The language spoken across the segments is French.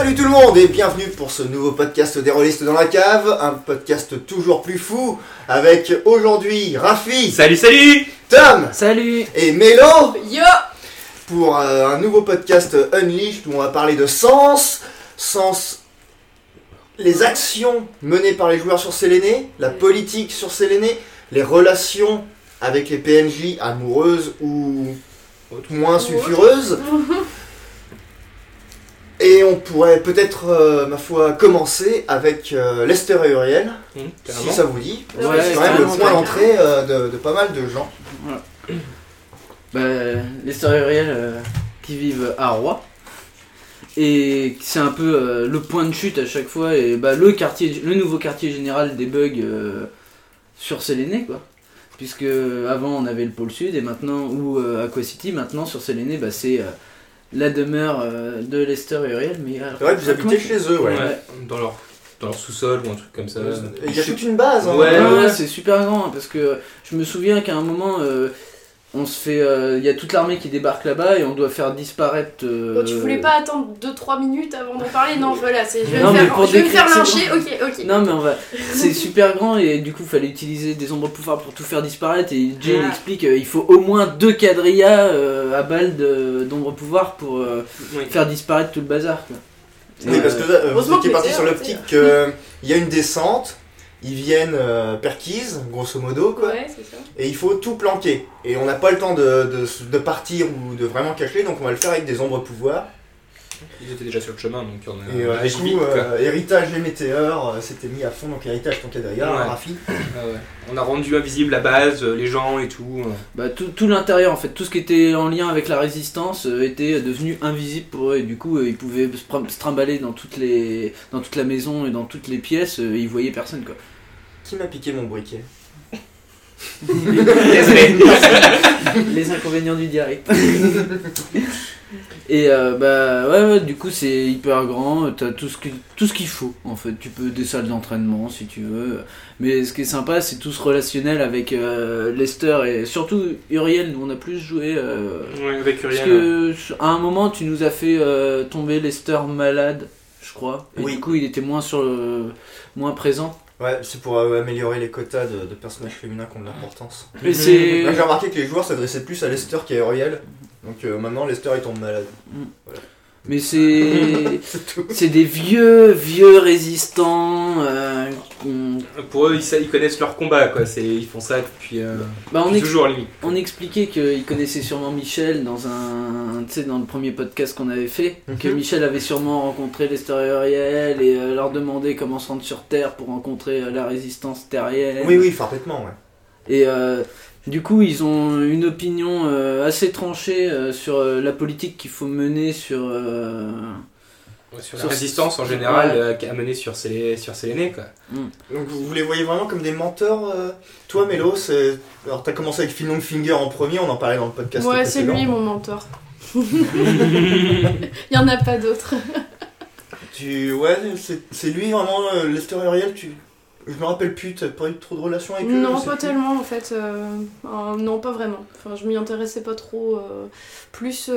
Salut tout le monde et bienvenue pour ce nouveau podcast des Rôlistes dans la cave, un podcast toujours plus fou avec aujourd'hui Rafi, Salut Tom, salut et Mélo Yo pour un nouveau podcast Unleashed où on va parler de sens, les actions menées par les joueurs sur Séléné, la politique sur Séléné, les relations avec les PNJ amoureuses ou moins sulfureuses. Et on pourrait peut-être, ma foi, commencer avec Lester et Uriel, si ça vous dit. Ouais, C'est quand même le point d'entrée de pas mal de gens. Lester et Uriel qui vivent à Roy. Et c'est un peu le point de chute à chaque fois. Et le nouveau quartier général des bugs sur Séléné, quoi. Puisque avant on avait le pôle sud et maintenant, ou Aqua City, maintenant sur Séléné, c'est la demeure de Lester et Uriel. Mais C'est vrai que vous habitez chez eux, ouais. Dans leur sous-sol ou un truc comme ça. Il y a toute une base. Hein. Ouais, c'est super grand parce que je me souviens qu'à un moment on se fait, il y a toute l'armée qui débarque là-bas et on doit faire disparaître. Bon, tu voulais pas attendre 2-3 minutes avant d'en parler? Non, voilà, je vais Non, me mais faire, pour je vais me décrire, faire c'est lyncher, ok. Non mais c'est super grand et du coup il fallait utiliser des ombres pouvoirs pour tout faire disparaître et Jay explique il faut au moins 2 quadrillas à balles d'ombres pouvoirs pour faire disparaître tout le bazar, quoi. Oui, parce que vous étiez parti sur l'optique qu'il y a une descente, ils viennent perquise, grosso modo, quoi. Ouais, c'est ça. Et il faut tout planquer. Et on n'a pas le temps de partir ou de vraiment cacher, donc on va le faire avec des ombres pouvoirs. Ils étaient déjà sur le chemin, donc on a Et du coup, héritage les météores, c'était mis à fond, donc héritage ton quadrilla, Rafi. On a rendu invisible la base, les gens et tout. Tout l'intérieur en fait, tout ce qui était en lien avec la résistance était devenu invisible pour eux et du coup ils pouvaient se trimballer dans toute la maison et dans toutes les pièces et ils voyaient personne, quoi. Qui m'a piqué mon briquet? Désolé. Les inconvénients du direct. Et du coup c'est hyper grand, t'as tout ce qu'il faut en fait, tu peux des salles d'entraînement si tu veux, mais ce qui est sympa c'est tout ce relationnel avec Lester et surtout Uriel, nous on a plus joué avec Uriel. parce que à un moment tu nous as fait tomber Lester malade, je crois, et du coup il était moins présent. Ouais, c'est pour améliorer les quotas de personnages féminins qui ont de l'importance. Mais c'est... Là, j'ai remarqué que les joueurs s'adressaient plus à Lester qu'à Uriel. Donc maintenant, Lester il tombe malade. Voilà. Mais c'est des vieux résistants. Pour eux, ils connaissent leur combat, quoi. Ils font ça depuis toujours limite. On expliquait qu'ils connaissaient sûrement Michel dans le premier podcast qu'on avait fait, que Michel avait sûrement rencontré Lester et Uriel et leur demandé comment se rendre sur Terre pour rencontrer la résistance terrienne. Oui, parfaitement, ouais. Et du coup, ils ont une opinion assez tranchée sur la politique qu'il faut mener sur la résistance en général à mener sur Séléné, quoi. Donc vous les voyez vraiment comme des menteurs, toi Mélo, alors t'as commencé avec Phil Longfinger en premier, on en parlait dans le podcast Ouais, précédent. c'est lui mon mentor. Il y en a pas d'autres. C'est lui vraiment, Lester et Uriel, je me rappelle plus, t'as pas eu trop de relations avec eux? Non, pas tellement en fait. Non, pas vraiment. Enfin, je m'y intéressais pas trop. Plus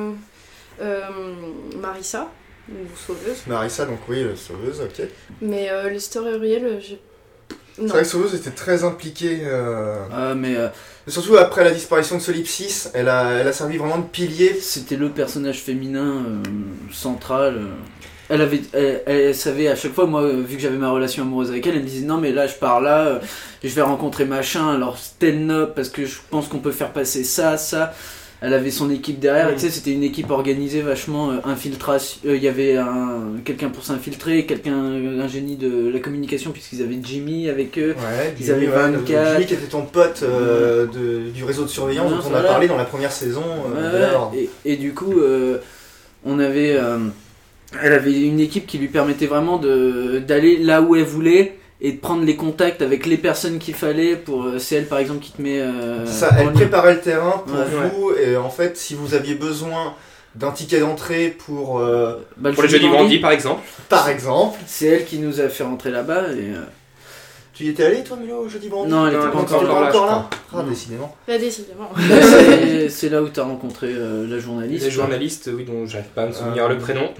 Marissa, ou sauveuse. Marissa, donc oui, sauveuse, ok. Mais Lester et Uriel, C'est vrai que sauveuse était très impliquée. Mais surtout après la disparition de Solipsis, elle a servi vraiment de pilier. C'était le personnage féminin central. Elle savait à chaque fois, moi, vu que j'avais ma relation amoureuse avec elle, elle me disait non mais là je pars là, je vais rencontrer machin, alors stand up parce que je pense qu'on peut faire passer ça. Elle avait son équipe derrière, et tu sais, c'était une équipe organisée vachement infiltration. Il y avait quelqu'un pour s'infiltrer, un génie de la communication puisqu'ils avaient Jimmy avec eux. Ouais, ils avaient 24. Jimmy qui était ton pote du réseau de surveillance dont on a parlé dans la première saison. Et du coup, on avait... elle avait une équipe qui lui permettait vraiment d'aller là où elle voulait et de prendre les contacts avec les personnes qu'il fallait pour... C'est elle par exemple qui te met... elle préparait le terrain pour vous et en fait si vous aviez besoin d'un ticket d'entrée pour le jeudi vendredi par exemple. C'est elle qui nous a fait rentrer là-bas et... Tu y étais allé toi Milo jeudi vendredi? Non, elle était pas encore là. Ah, décidément. Décidément. C'est là où t'as rencontré la journaliste. Les journalistes, oui, dont j'arrive pas à me souvenir le prénom.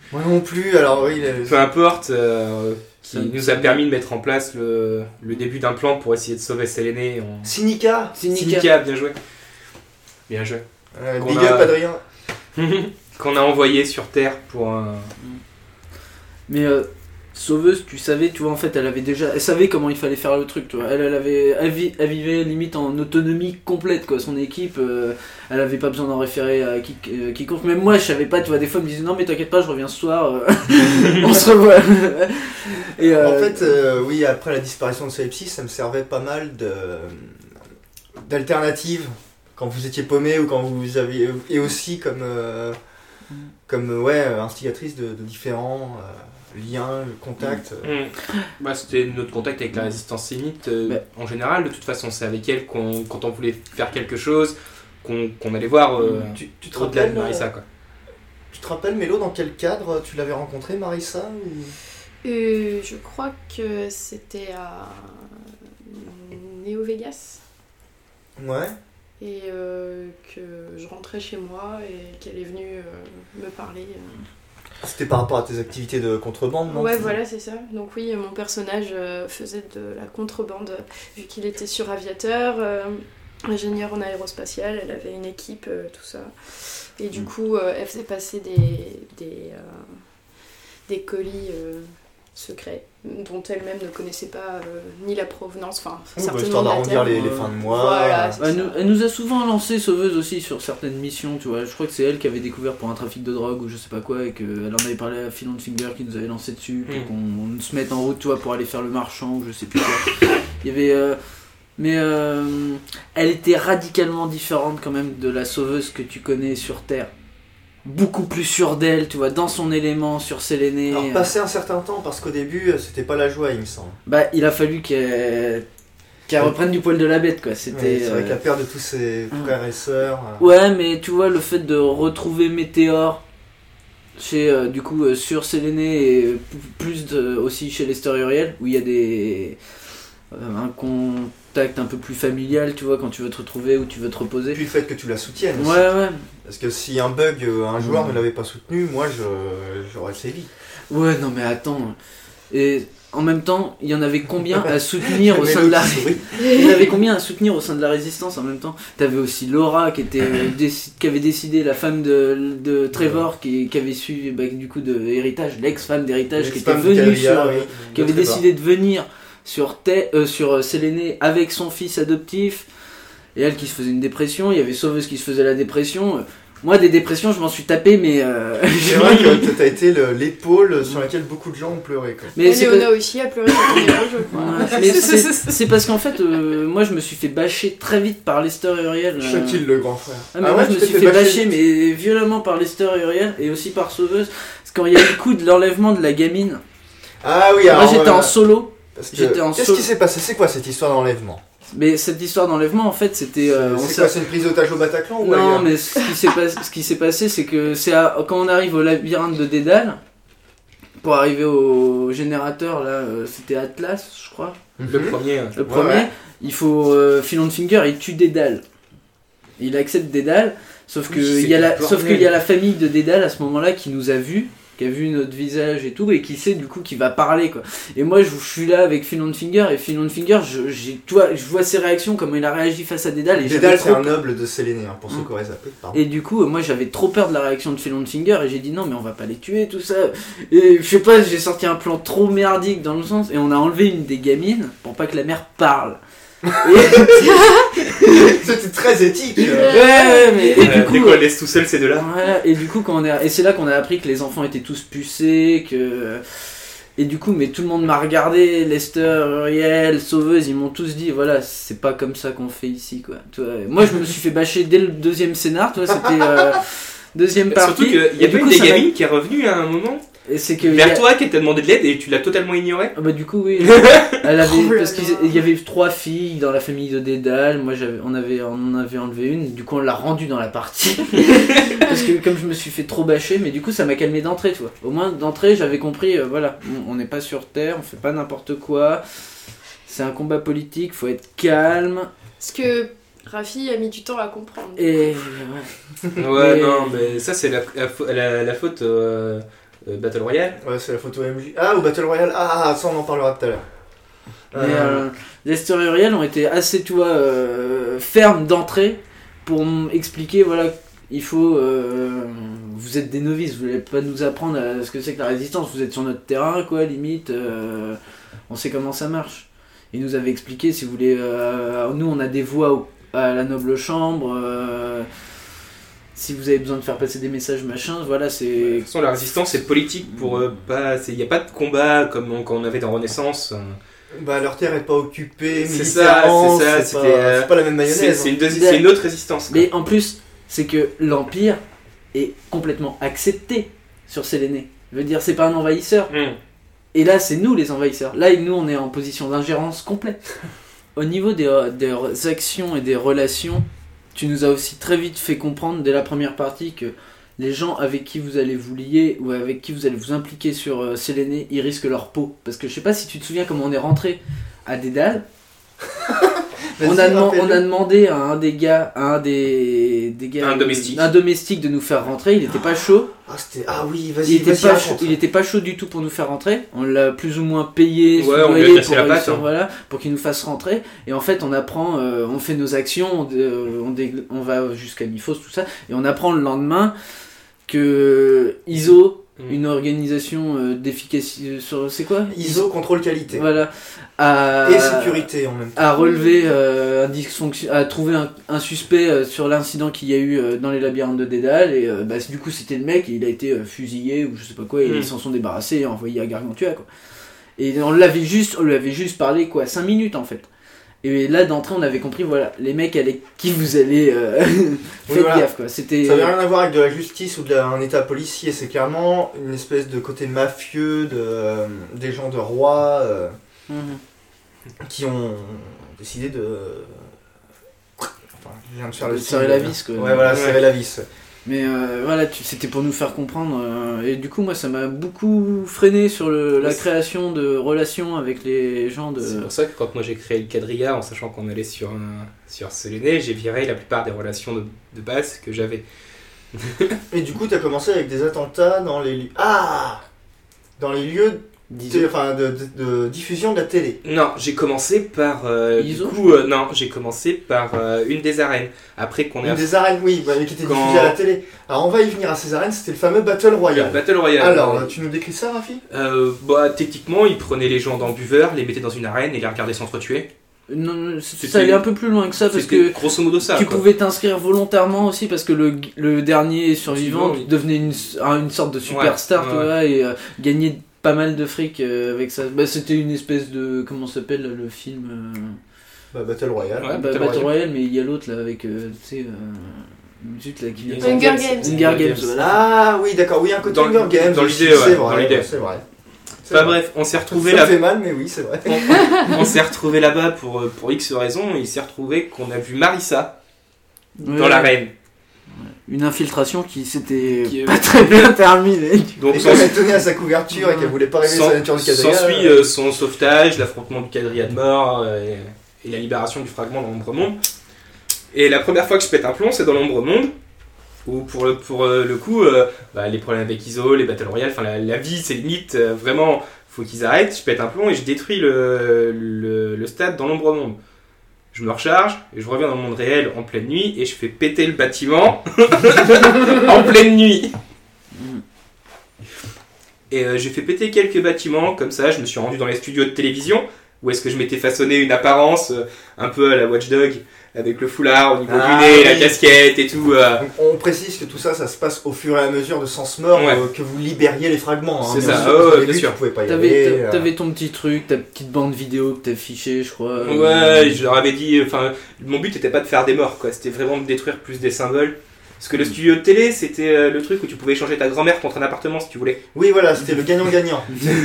Moi non plus, alors oui. Peu importe, qui nous a permis de mettre en place le début d'un plan pour essayer de sauver Séléné. Sinica, bien joué. Bien joué. Big up Adrien. Qu'on a envoyé sur Terre pour... Mais Sauveuse, tu savais, tu vois, en fait, elle savait comment il fallait faire le truc, tu vois. Elle vivait limite en autonomie complète, quoi. Son équipe, elle avait pas besoin d'en référer à quiconque. Même moi, je savais pas, tu vois, des fois, elle me disait non, mais t'inquiète pas, je reviens ce soir, on se revoit. Et, en fait, oui, après la disparition de Solipsy, ça me servait pas mal d'alternatives quand vous étiez paumé ou quand vous aviez. Et aussi comme instigatrice de différents. Liens, contacts. Bah, c'était notre contact avec la résistance sémite en général. De toute façon, c'est avec elle quand on voulait faire quelque chose qu'on allait voir tu te rappelles Marissa, quoi. Tu te rappelles, Mélo, dans quel cadre tu l'avais rencontré, Marissa ou... Je crois que c'était à Neo Vegas. Ouais. Et que je rentrais chez moi et qu'elle est venue me parler. C'était par rapport à tes activités de contrebande, non ? Ouais, voilà, c'est ça. Donc oui, mon personnage faisait de la contrebande, vu qu'il était suraviateur, ingénieur en aérospatial, elle avait une équipe, tout ça. Et du coup, elle faisait passer des colis secrets, dont elle-même ne connaissait pas ni la provenance, enfin certainement histoire de la d'arrondir terre. les fins de mois. Voilà, elle nous a souvent lancé Sauveuse aussi sur certaines missions, tu vois. Je crois que c'est elle qui avait découvert pour un trafic de drogue ou je sais pas quoi, et qu'elle en avait parlé à Phil Finger qui nous avait lancé dessus pour qu'on se mette en route, tu vois, pour aller faire le marchand ou je sais plus quoi. Il y avait elle était radicalement différente quand même de la Sauveuse que tu connais sur Terre. Beaucoup plus sûre d'elle, tu vois, dans son élément sur Séléné. Alors passé un certain temps, parce qu'au début c'était pas la joie, il me semble. Bah il a fallu qu'elle reprenne du poil de la bête, quoi. C'était c'est vrai qu'elle perd de tous ses frères et sœurs. Ouais, mais tu vois, le fait de retrouver Météore du coup sur Séléné et plus aussi chez Lester Uriel, où il y a un contact un peu plus familial, tu vois, quand tu veux te retrouver ou tu veux te reposer. Puis le fait que tu la soutiennes aussi. Ouais. Parce que si un bug, un joueur ne l'avait pas soutenu, moi j'aurais sévi. Ouais, non mais attends. Et en même temps, il y en avait combien à soutenir au sein de la il y en avait combien à soutenir au sein de la résistance en même temps. T'avais aussi Laura qui avait décidé, la femme de Trevor qui avait su du coup de Héritage, l'ex-femme d'Héritage qui était venue qui avait décidé de venir sur Séléné avec son fils adoptif, et elle qui se faisait une dépression. Il y avait Sauveuse qui se faisait la dépression. Moi, des dépressions, je m'en suis tapé, mais c'est vrai que t'as été l'épaule sur laquelle beaucoup de gens ont pleuré, quoi. Mais Léona aussi a pleuré sur ton épaule, je crois. Mais c'est parce qu'en fait, moi je me suis fait bâcher très vite par Lester et Uriel. Shaquille, le grand frère. Moi je me suis fait bâcher mais violemment par Lester et Uriel, et aussi par Sauveuse. Parce quand il y a eu le coup de l'enlèvement de la gamine. Ah oui, alors. Moi j'étais en solo. Qu'est-ce qui s'est passé ? C'est quoi cette histoire d'enlèvement ? Mais cette histoire d'enlèvement, en fait, c'était... c'est une prise d'otage au Bataclan ou non, ailleurs ? Mais ce qui s'est passé, c'est que quand on arrive au labyrinthe de Dédale, pour arriver au générateur, là, c'était Atlas, je crois. Le premier. Le premier, il faut... Phil Finger, il tue Dédale. Il accepte Dédale, sauf qu'il y a la famille de Dédale à ce moment-là qui nous a vus, qui a vu notre visage et tout, et qui sait du coup qui va parler, quoi. Et moi je suis là avec Phil Finger, et Phil Finger, je vois ses réactions, comment il a réagi face à Dédale. Dédale c'est un noble de Séléné, pour ceux qui auraient zappé. Et du coup moi j'avais trop peur de la réaction de Phil Finger, et j'ai dit non mais on va pas les tuer, tout ça. Et je sais pas, j'ai sorti un plan trop merdique dans le sens, et on a enlevé une des gamines pour pas que la mère parle. C'était très éthique. Mais et du coup, dès qu'on laisse tout seul ces deux-là. Voilà, et du coup et c'est là qu'on a appris que les enfants étaient tous pucés, et du coup mais tout le monde m'a regardé, Lester, Uriel, Sauveuse, ils m'ont tous dit voilà, c'est pas comme ça qu'on fait ici, quoi. Tu vois, moi je me suis fait bâcher dès le deuxième scénar, tu vois, c'était deuxième partie. Surtout qu'il y a pas une des gamines qui est revenue à un moment. Et c'est que vers toi qui t'a demandé de l'aide et tu l'as totalement ignoré. Ah bah du coup oui. Elle avait parce qu'il y avait 3 filles dans la famille de Dédale. Moi on en avait enlevé une. Du coup on l'a rendue dans la partie parce que comme je me suis fait trop bâcher, mais du coup ça m'a calmé d'entrée, tu vois. Au moins d'entrée j'avais compris. Voilà, on n'est pas sur Terre, on fait pas n'importe quoi. C'est un combat politique, faut être calme. Parce que Rafi a mis du temps à comprendre. Et ouais non mais ça c'est la faute. Battle Royale. Ouais, c'est la photo MJ. Ah, au Battle Royale. Ah, ça, on en parlera tout à l'heure. Mais les tutoriels ont été assez, tu vois, fermes d'entrée pour m'expliquer, voilà, il faut... vous êtes des novices, vous n'allez pas nous apprendre à ce que c'est que la résistance, vous êtes sur notre terrain, quoi, limite, on sait comment ça marche. Ils nous avaient expliqué, si vous voulez, nous on a des voix à la noble chambre, si vous avez besoin de faire passer des messages, machin, voilà, c'est... De toute façon, la résistance c'est politique pour pas... Il n'y a pas de combat comme quand on avait dans Renaissance. Bah, leur terre est pas occupée, C'est ça, c'est pas la même mayonnaise. C'est une autre résistance. Mais en plus, c'est que l'Empire est complètement accepté sur Séléné. Je veux dire, c'est pas un envahisseur. Et là, c'est nous les envahisseurs. Là, nous, on est en position d'ingérence complète. Au niveau des actions et des relations, tu nous as aussi très vite fait comprendre dès la première partie que les gens avec qui vous allez vous lier ou avec qui vous allez vous impliquer sur Séléné, ils risquent leur peau. Parce que je sais pas si tu te souviens comment on est rentré à Dédale. On a demandé à un des gars, un domestique de nous faire rentrer. Il était pas chaud. Ah oui, vas-y. Il était pas chaud du tout pour nous faire rentrer. On l'a plus ou moins payé, on lui a cassé la patte, voilà, pour qu'il nous fasse rentrer. Et en fait, on apprend, on fait nos actions, on va jusqu'à Nifos, tout ça, et on apprend le lendemain que ISO, une organisation d'efficacité sur, c'est quoi ISO contrôle qualité. Voilà. Et sécurité en même temps. A relevé a trouvé un suspect sur l'incident qu'il y a eu dans les labyrinthes de Dédale, et du coup c'était le mec, et il a été fusillé ou je sais pas quoi, et ils s'en sont débarrassés et envoyés à Gargantua, quoi. Et on lui avait juste parlé, quoi, 5 minutes en fait. Et là d'entrée on avait compris, voilà, les mecs avec qui vous allez faites gaffe, quoi. C'était... Ça n'avait rien à voir avec de la justice ou d'un état policier, c'est clairement une espèce de côté mafieux des gens de roi qui ont décidé de... Enfin, je viens de faire le serrer la vis, quoi. Ouais, voilà, serrer la vis. Mais voilà, c'était pour nous faire comprendre. Et du coup, moi, ça m'a beaucoup freiné sur la création de relations avec les gens de... C'est pour ça que quand moi j'ai créé le quadrilla, en sachant qu'on allait sur Séléné, j'ai viré la plupart des relations de base que j'avais. Et du coup, t'as commencé avec des attentats dans les lieux... Dans les lieux de diffusion de la télé. Non, j'ai commencé par j'ai commencé par une des arènes. Après qu'on ait des arènes, oui, qui était diffusée à la télé. Alors on va y venir à ces arènes, c'était le fameux Battle Royale. Battle Royale. Alors, tu nous décris ça, Rafi ? Techniquement, ils prenaient les gens dans buveur, les mettaient dans une arène et les regardaient s'entretuer. Non, ça allait un peu plus loin que ça, parce que grosso modo ça, tu pouvais t'inscrire volontairement aussi, parce que le dernier survivant devenait une sorte de superstar, tu vois, et gagnait pas mal de fric avec ça. C'était une espèce de... Comment s'appelle le film Battle Royale. Ouais, Battle Royale, mais il y a l'autre là avec... tu sais... Zut, là, qui vient... Hunger Games. Hunger Games, voilà. Ah oui, d'accord, oui, un côté Hunger Games. Dans l'idée, c'est vrai. Enfin bref, on s'est retrouvé là. Ça fait mal, mais oui, c'est vrai. On s'est retrouvé là-bas pour X raisons, et il s'est retrouvé qu'on a vu Marissa dans l'arène. Une infiltration qui s'était pas très bien terminée. Donc elle tenait à sa couverture et qu'elle voulait pas révéler sa nature du quadrilla. S'ensuit son sauvetage, l'affrontement du quadrilla de mort et la libération du fragment dans l'ombre monde. Et la première fois que je pète un plomb, c'est dans l'ombre monde, où pour le coup, les problèmes avec ISO, les Battle Royale, enfin la vie c'est limite, vraiment faut qu'ils arrêtent. Je pète un plomb et je détruis le stade dans l'ombre monde. Je me recharge et je reviens dans le monde réel en pleine nuit et je fais péter le bâtiment en pleine nuit. Et j'ai fait péter quelques bâtiments comme ça. Je me suis rendu dans les studios de télévision où est-ce que je m'étais façonné une apparence un peu à la Watch Dog avec le foulard au niveau du nez, la casquette et tout. On précise que tout ça se passe au fur et à mesure de Sens Mort, que vous libériez les fragments. C'est ça, bien sûr. T'avais ton petit truc, ta petite bande vidéo que t'affichais, je crois. Ouais, je leur avais dit, mon but n'était pas de faire des morts, quoi. C'était vraiment de détruire plus des symboles. Parce que le studio de télé, c'était le truc où tu pouvais échanger ta grand-mère contre un appartement si tu voulais. Oui, voilà, c'était le gagnant-gagnant.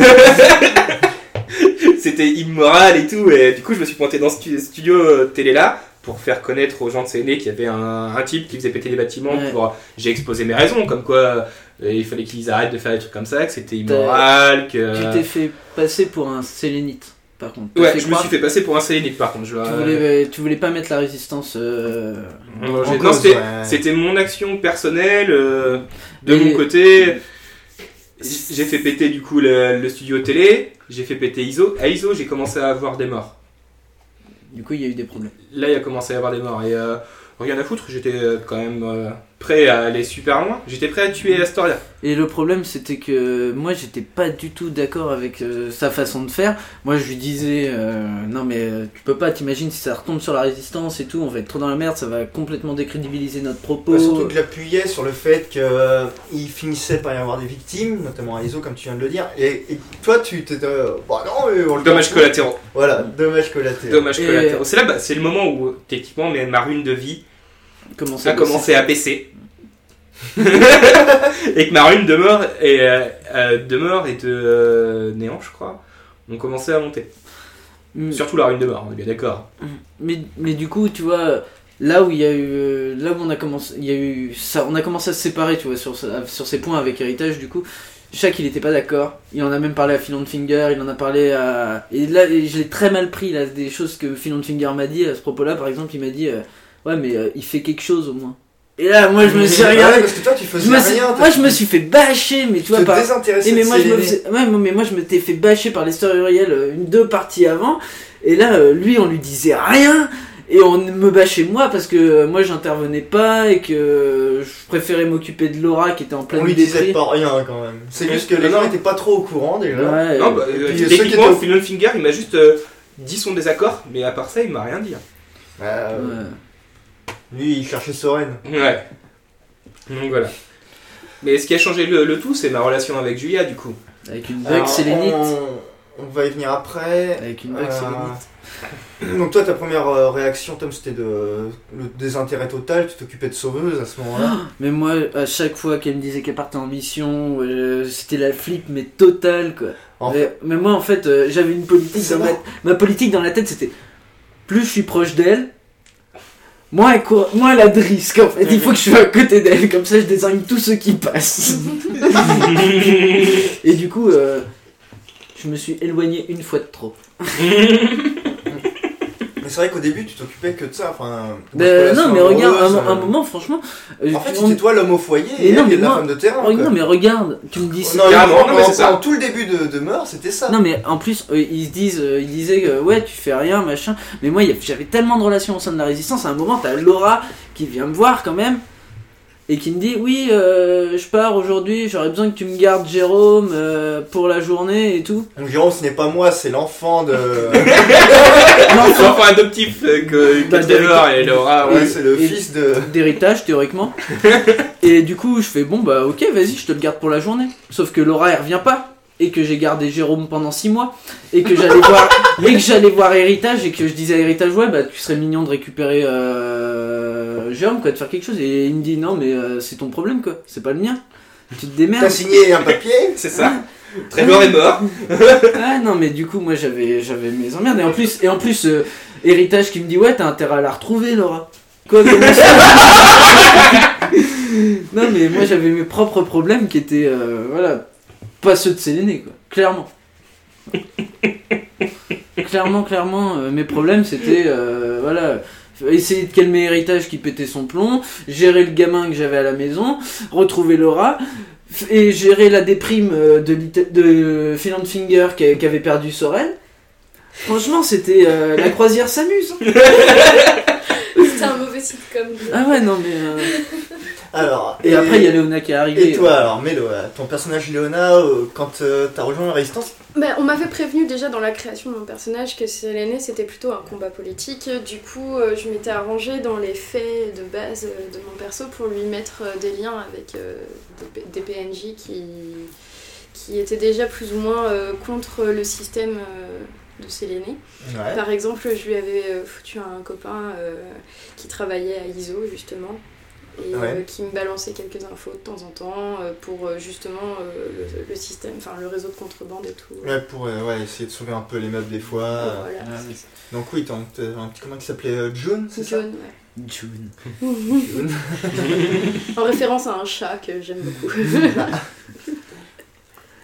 C'était immoral et tout, et du coup je me suis pointé dans ce studio télé là pour faire connaître aux gens de Séléné qu'il y avait un type qui faisait péter les bâtiments. J'ai exposé mes raisons, comme quoi il fallait qu'ils arrêtent de faire des trucs comme ça, que c'était immoral, que... Tu t'es fait passer pour un sélénite, par contre. Ouais, je me suis fait passer pour un sélénite, par contre. Tu voulais pas mettre la résistance c'était mon action personnelle, de mon côté... J'ai fait péter du coup le studio télé, j'ai fait péter ISO. À ISO, j'ai commencé à avoir des morts. Du coup, il y a eu des problèmes. Là, il a commencé à y avoir des morts. Et rien à foutre, j'étais quand même prêt à aller super loin. J'étais prêt à tuer Astoria. Et le problème, c'était que moi, j'étais pas du tout d'accord avec sa façon de faire. Moi, je lui disais, non mais tu peux pas, t'imagines si ça retombe sur la résistance et tout, on va être trop dans la merde, ça va complètement décrédibiliser notre propos. Surtout que j'appuyais sur le fait qu'il finissait par y avoir des victimes, notamment à ISO comme tu viens de le dire, et toi tu t'étais... bah non mais on le Dommages collatéraux. Voilà, dommages collatéraux. Dommages collatéraux. C'est là, c'est le moment où techniquement ma rune de vie a commencé à baisser. Et que ma rune de mort et de néant, je crois, ont commencé à monter. Surtout la rune de mort, on est bien d'accord. Mais du coup, tu vois, là où il y a eu, là où on a commencé, il y a eu ça, on a commencé à se séparer, tu vois, sur ces points avec Héritage. Du coup, Shaq il était pas d'accord. Il en a même parlé à Phil Finger, il en a parlé à, et là je l'ai très mal pris là, des choses que Phil Finger m'a dit à ce propos-là. Par exemple, il m'a dit ouais mais il fait quelque chose au moins. Et là, moi, je me suis regardé. Parce que toi, tu faisais rien. Moi, je me suis fait bâcher, mais tu vois, par. Mais moi, je m'étais fait bâcher par Lester Uriel 2 parties avant. Et là, lui, on lui disait rien. Et on me bâchait moi parce que moi, j'intervenais pas et que je préférais m'occuper de Laura qui était en pleine déprise. On lui disait pas rien quand même. C'est juste que les gens étaient pas trop au courant déjà. Ouais, non, bah, techniquement, Phil Finger, il m'a juste dit son désaccord, mais à part ça, il m'a rien dit. Ouais. Lui, il cherchait Soren. Ouais. Donc voilà. Mais ce qui a changé le tout, c'est ma relation avec Julia, du coup. Avec une bug sélénite. On va y venir après. Avec une bug sélénite. Donc toi, ta première réaction, Tom, c'était le désintérêt total. Tu t'occupais de sauveuse à ce moment-là. Mais moi, à chaque fois qu'elle me disait qu'elle partait en mission, c'était la flip, mais totale, quoi. Mais moi, en fait, j'avais une politique dans ma politique dans la tête, c'était plus je suis proche d'elle, moins elle a de risques en fait, il faut que je sois à côté d'elle, comme ça je désigne tous ceux qui passent. Et du coup, je me suis éloigné une fois de trop. Mais c'est vrai qu'au début tu t'occupais que de ça, enfin... non mais regarde, un moment franchement... En fait c'était toi l'homme au foyer et elle est la femme de terrain. Non mais regarde, tu me dis... Non, tout le début de Meurtre c'était ça. Non mais en plus ils disaient ouais tu fais rien machin, mais moi j'avais tellement de relations au sein de la résistance, à un moment t'as Laura qui vient me voir quand même, et qui me dit oui je pars aujourd'hui, j'aurais besoin que tu me gardes Jérôme pour la journée et tout. Donc Jérôme ce n'est pas moi, c'est l'enfant de... l'enfant adoptif que Taylor et Laura. Ouais, c'est le fils d'héritage théoriquement. Et du coup je fais bon bah ok vas-y je te le garde pour la journée. Sauf que Laura elle revient pas. Et que j'ai gardé Jérôme pendant 6 mois. Et que j'allais voir Héritage et que je disais à Héritage ouais bah tu serais mignon de récupérer Jérôme quoi, de faire quelque chose. Et il me dit non mais c'est ton problème quoi, c'est pas le mien. Tu te démerdes. T'as signé un papier, c'est ça. Trevor est mort. Ah non mais du coup moi j'avais mes emmerdes. Et en plus Héritage qui me dit ouais t'as intérêt à la retrouver Laura. Quoi comment ça? Non mais moi j'avais mes propres problèmes qui étaient voilà, pas ceux de Séléné quoi, clairement. clairement mes problèmes c'était voilà, essayer de calmer Héritage qui pétait son plomb, gérer le gamin que j'avais à la maison, retrouver Laura et gérer la déprime de Phil Finger qui avait perdu Soren. Franchement c'était la croisière s'amuse. C'était un mauvais sitcom. Ah ouais non mais alors, et après il y a Léona qui est arrivée. Et toi alors Mélo, ton personnage Léona, quand t'as rejoint la résistance, on m'avait prévenu déjà dans la création de mon personnage que Séléné c'était plutôt un combat politique. Du coup je m'étais arrangée dans les faits de base de mon perso pour lui mettre des liens avec des PNJ qui étaient déjà plus ou moins contre le système de Séléné. Ouais. Par exemple, je lui avais foutu un copain qui travaillait à ISO justement et qui me balançait quelques infos de temps en temps pour justement le système, enfin le réseau de contrebande et tout. Ouais, pour essayer de sauver un peu les meubles des fois. Voilà. Donc oui, t'as un petit copain qui s'appelait June, c'est ça? June. En référence à un chat que j'aime beaucoup.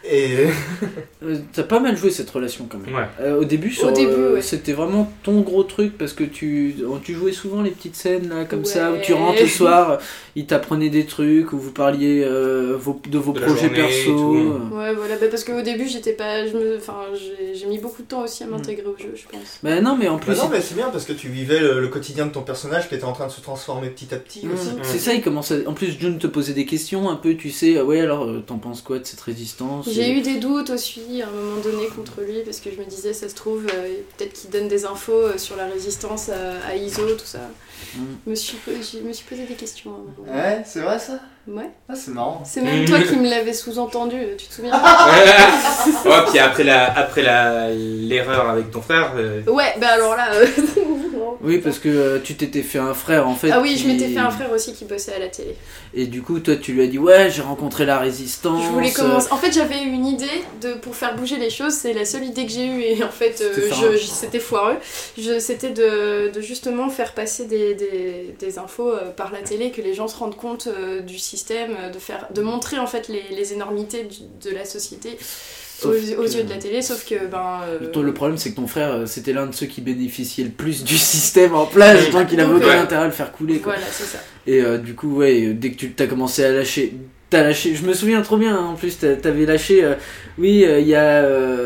Et T'as pas mal joué cette relation quand même. Ouais. Au début, ouais. c'était vraiment ton gros truc parce que tu jouais souvent les petites scènes là comme ça où Ouais. tu rentres le soir, il t'apprenait des trucs où vous parliez de vos De la projets journée et perso. tout. Ouais, voilà, parce qu'au début, j'étais pas. J'ai mis beaucoup de temps aussi à m'intégrer au jeu, je pense. Bah non, mais en plus, bah non, mais c'est bien parce que tu vivais le quotidien de ton personnage qui était en train de se transformer petit à petit aussi. c'est ça, il commence en plus, June te posait des questions un peu, tu sais, ouais, alors t'en penses quoi de cette résistance? J'ai eu des doutes aussi à un moment donné contre lui parce que je me disais, ça se trouve, peut-être qu'il donne des infos sur la résistance à ISO, tout ça. Je me suis posé des questions. Ouais, c'est vrai ça? Ouais. Ah, c'est marrant. C'est même toi qui me l'avais sous-entendu, tu te souviens? Ouais, puis après l'erreur avec ton frère. Ouais, bah alors là. Oui, parce que tu t'étais fait un frère en fait. Ah oui, je m'étais fait un frère aussi qui bossait à la télé. Et du coup, toi, tu lui as dit, ouais, j'ai rencontré la résistance. Je voulais commencer. En fait, j'avais eu une idée pour faire bouger les choses. C'est la seule idée que j'ai eue et en fait, c'était foireux. C'était de justement faire passer des infos par la télé, que les gens se rendent compte du système, de montrer en fait les énormités de la société. Aux yeux de la télé, sauf que Le problème, c'est que ton frère, c'était l'un de ceux qui bénéficiait le plus du système en place, donc il avait aucun intérêt à le faire couler. Quoi. Voilà, c'est ça. Et du coup, ouais, dès que t'as commencé à lâcher. T'as lâché, je me souviens trop bien, en plus, t'avais lâché. Oui, il y a.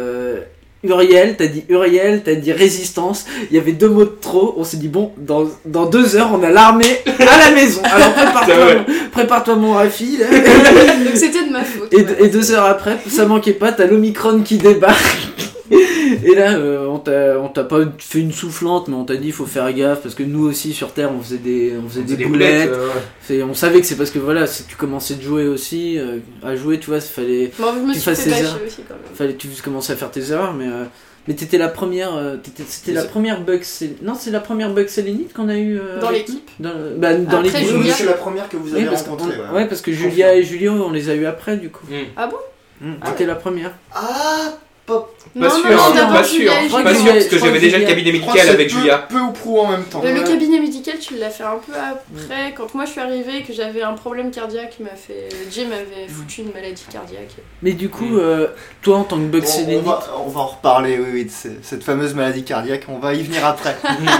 Uriel, t'as dit résistance, il y avait 2 mots de trop, on s'est dit bon, dans 2 heures on a l'armée à la maison, alors prépare-toi mon Rafi là. Donc c'était de ma faute. Et 2 heures après, ça manquait pas, t'as l'Omicron qui débarque. Et là, on t'a pas fait une soufflante, mais on t'a dit faut faire gaffe parce que nous aussi sur Terre on faisait des boulettes. On savait que c'est parce que voilà, tu commençais de jouer aussi, à jouer, tu vois, fallait. Bon, je me suis fait bâcher aussi quand même. Fallait que tu commences à faire tes erreurs, mais t'étais la première. C'était la première bug. Non, c'est la première bug sélénite qu'on a eu. Dans l'équipe. Dans l'équipe. Julia. C'est la première que vous avez rencontrée. Ouais, parce que Julia et Julio, on les a eu après du coup. Ah bon? T'étais la première. Ah, pas Pas sûr, parce que j'avais déjà le cabinet médical avec Julia. Peu ou prou en même temps. Le cabinet médical, tu l'as fait un peu après. Quand moi je suis arrivée, que j'avais un problème cardiaque, Jim m'avait foutu une maladie cardiaque. Mais du coup, toi en tant que bug sélénite. On va en reparler, oui, de cette fameuse maladie cardiaque, on va y venir après.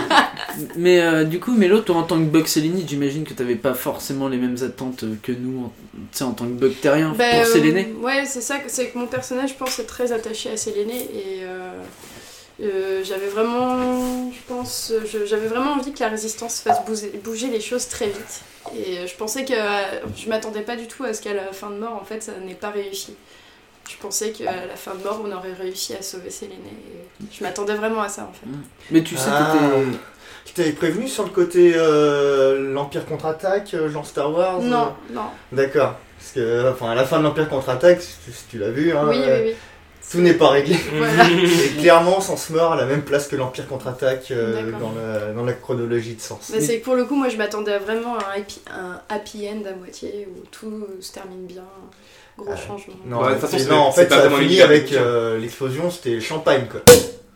Mais du coup, Mélo, toi en tant que bug sélénite, j'imagine que t'avais pas forcément les mêmes attentes que nous, en tant que bug terrien pour Séléné. Ouais, c'est ça, c'est que mon personnage, je pense, est très attaché à Séléné et j'avais vraiment, j'avais vraiment envie que la résistance fasse bouger les choses très vite. Et je pensais que je m'attendais pas du tout à ce qu'à la fin de mort, en fait, ça n'ait pas réussi. Je pensais qu'à la fin de mort, on aurait réussi à sauver Séléné. Et je m'attendais vraiment à ça, en fait. Mais tu sais, tu t'avais prévenu sur le côté l'Empire contre-attaque, genre Star Wars? Non. D'accord. Parce que, à la fin de l'Empire contre-attaque, si tu l'as vu, hein, oui. tout n'est pas réglé. Voilà. Et clairement, Sans Mort à la même place que l'Empire contre-attaque dans la chronologie de Sens. Bah, c'est que pour le coup, moi je m'attendais vraiment à un happy end à moitié où tout se termine bien. Gros changement. Non, de toute façon, en fait, pas ça a vraiment fini avec l'explosion, c'était champagne quoi.